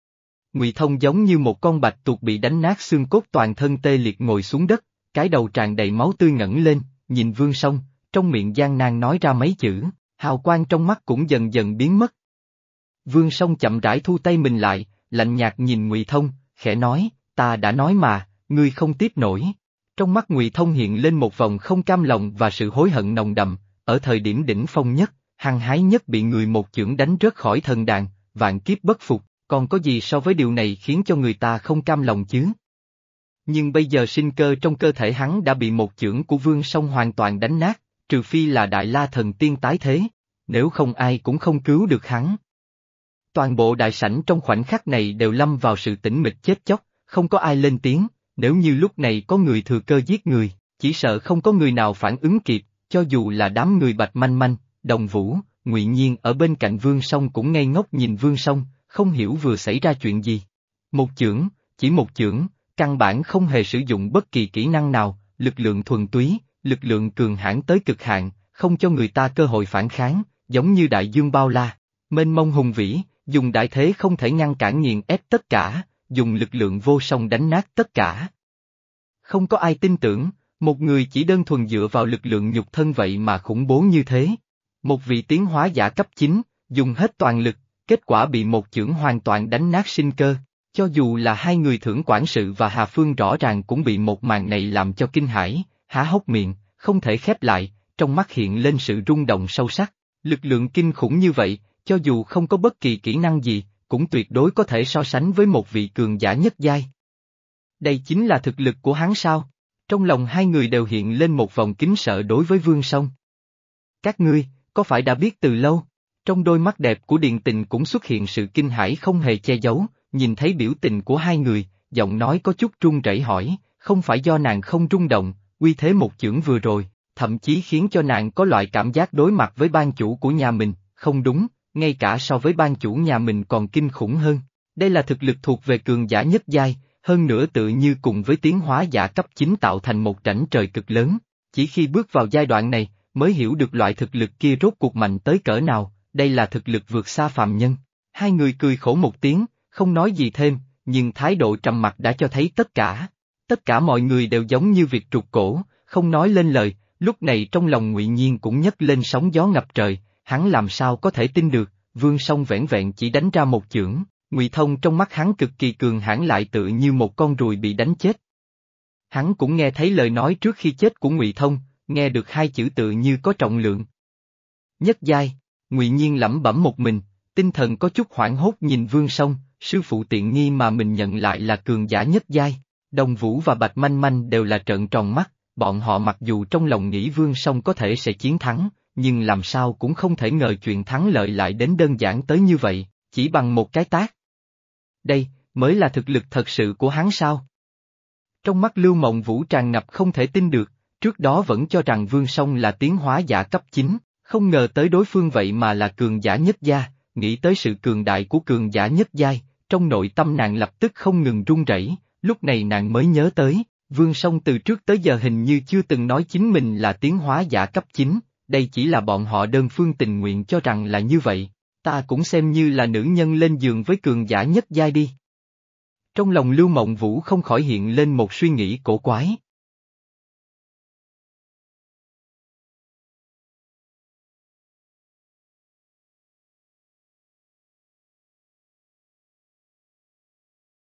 Ngụy Thông giống như một con bạch tuộc bị đánh nát xương cốt toàn thân tê liệt ngồi xuống đất, cái đầu tràn đầy máu tươi ngẩng lên, nhìn Vương Song, trong miệng gian nan nói ra mấy chữ, hào quang trong mắt cũng dần dần biến mất. Vương Song chậm rãi thu tay mình lại, lạnh nhạt nhìn Ngụy Thông, khẽ nói, ta đã nói mà, ngươi không tiếp nổi. Trong mắt Ngụy Thông hiện lên một vòng không cam lòng và sự hối hận nồng đậm, ở thời điểm đỉnh phong nhất, hăng hái nhất bị người một chưởng đánh rớt khỏi thần đàn, vạn kiếp bất phục, còn có gì so với điều này khiến cho người ta không cam lòng chứ? Nhưng bây giờ sinh cơ trong cơ thể hắn đã bị một chưởng của Vương Song hoàn toàn đánh nát, trừ phi là Đại La Thần Tiên tái thế, nếu không ai cũng không cứu được hắn. Toàn bộ đại sảnh trong khoảnh khắc này đều lâm vào sự tĩnh mịch chết chóc, không có ai lên tiếng, nếu như lúc này có người thừa cơ giết người, chỉ sợ không có người nào phản ứng kịp, cho dù là đám người Bạch Manh Manh, Đồng Vũ, Ngụy Nhiên ở bên cạnh Vương Song cũng ngây ngốc nhìn Vương Song, không hiểu vừa xảy ra chuyện gì. Một chưởng, chỉ một chưởng, căn bản không hề sử dụng bất kỳ kỹ năng nào, lực lượng thuần túy, lực lượng cường hãn tới cực hạn, không cho người ta cơ hội phản kháng, giống như đại dương bao la, mênh mông hùng vĩ, dùng đại thế không thể ngăn cản nghiền ép tất cả, dùng lực lượng vô song đánh nát tất cả. Không có ai tin tưởng, một người chỉ đơn thuần dựa vào lực lượng nhục thân vậy mà khủng bố như thế. Một vị tiến hóa giả cấp chín, dùng hết toàn lực, kết quả bị một chưởng hoàn toàn đánh nát sinh cơ. Cho dù là hai người Thưởng Quản sự và Hà Phương rõ ràng cũng bị một màn này làm cho kinh hãi, há hốc miệng, không thể khép lại, trong mắt hiện lên sự rung động sâu sắc. Lực lượng kinh khủng như vậy, cho dù không có bất kỳ kỹ năng gì, cũng tuyệt đối có thể so sánh với một vị cường giả nhất giai. Đây chính là thực lực của hắn sao? Trong lòng hai người đều hiện lên một vòng kính sợ đối với Vương Song. Các ngươi, có phải đã biết từ lâu? Trong đôi mắt đẹp của Điền Tình cũng xuất hiện sự kinh hãi không hề che giấu, nhìn thấy biểu tình của hai người, giọng nói có chút run rẩy hỏi, không phải do nàng không rung động, uy thế một chưởng vừa rồi, thậm chí khiến cho nàng có loại cảm giác đối mặt với ban chủ của nhà mình, không đúng, ngay cả so với ban chủ nhà mình còn kinh khủng hơn. Đây là thực lực thuộc về cường giả nhất giai, hơn nữa tự như cùng với tiến hóa giả cấp chín tạo thành một rãnh trời cực lớn, chỉ khi bước vào giai đoạn này, mới hiểu được loại thực lực kia rốt cuộc mạnh tới cỡ nào, đây là thực lực vượt xa phàm nhân. Hai người cười khổ một tiếng, không nói gì thêm, nhưng thái độ trầm mặc đã cho thấy tất cả. Tất cả mọi người đều giống như việc trục cổ, không nói lên lời, lúc này trong lòng Ngụy Nhiên cũng nhấc lên sóng gió ngập trời, hắn làm sao có thể tin được, Vương Song vẻn vẹn chỉ đánh ra một chưởng, Ngụy Thông trong mắt hắn cực kỳ cường hãn lại tự như một con ruồi bị đánh chết. Hắn cũng nghe thấy lời nói trước khi chết của Ngụy Thông, nghe được hai chữ tự như có trọng lượng. Nhất giai, Ngụy Nhiên lẩm bẩm một mình, tinh thần có chút hoảng hốt nhìn Vương Song, sư phụ tiện nghi mà mình nhận lại là cường giả nhất giai. Đồng Vũ và Bạch Manh Manh đều là trợn tròn mắt, bọn họ mặc dù trong lòng nghĩ Vương Song có thể sẽ chiến thắng, nhưng làm sao cũng không thể ngờ chuyện thắng lợi lại đến đơn giản tới như vậy, chỉ bằng một cái tát. Đây, mới là thực lực thật sự của hắn sao? Trong mắt Lưu Mộng Vũ tràn ngập không thể tin được, trước đó vẫn cho rằng Vương Song là tiến hóa giả cấp chín, không ngờ tới đối phương vậy mà là cường giả nhất gia, nghĩ tới sự cường đại của cường giả nhất giai, trong nội tâm nàng lập tức không ngừng run rẩy. Lúc này nàng mới nhớ tới, Vương Song từ trước tới giờ hình như chưa từng nói chính mình là tiến hóa giả cấp chín, đây chỉ là bọn họ đơn phương tình nguyện cho rằng là như vậy, ta cũng xem như là nữ nhân lên giường với cường giả nhất giai đi. Trong lòng Lưu Mộng Vũ không khỏi hiện lên một suy nghĩ cổ quái.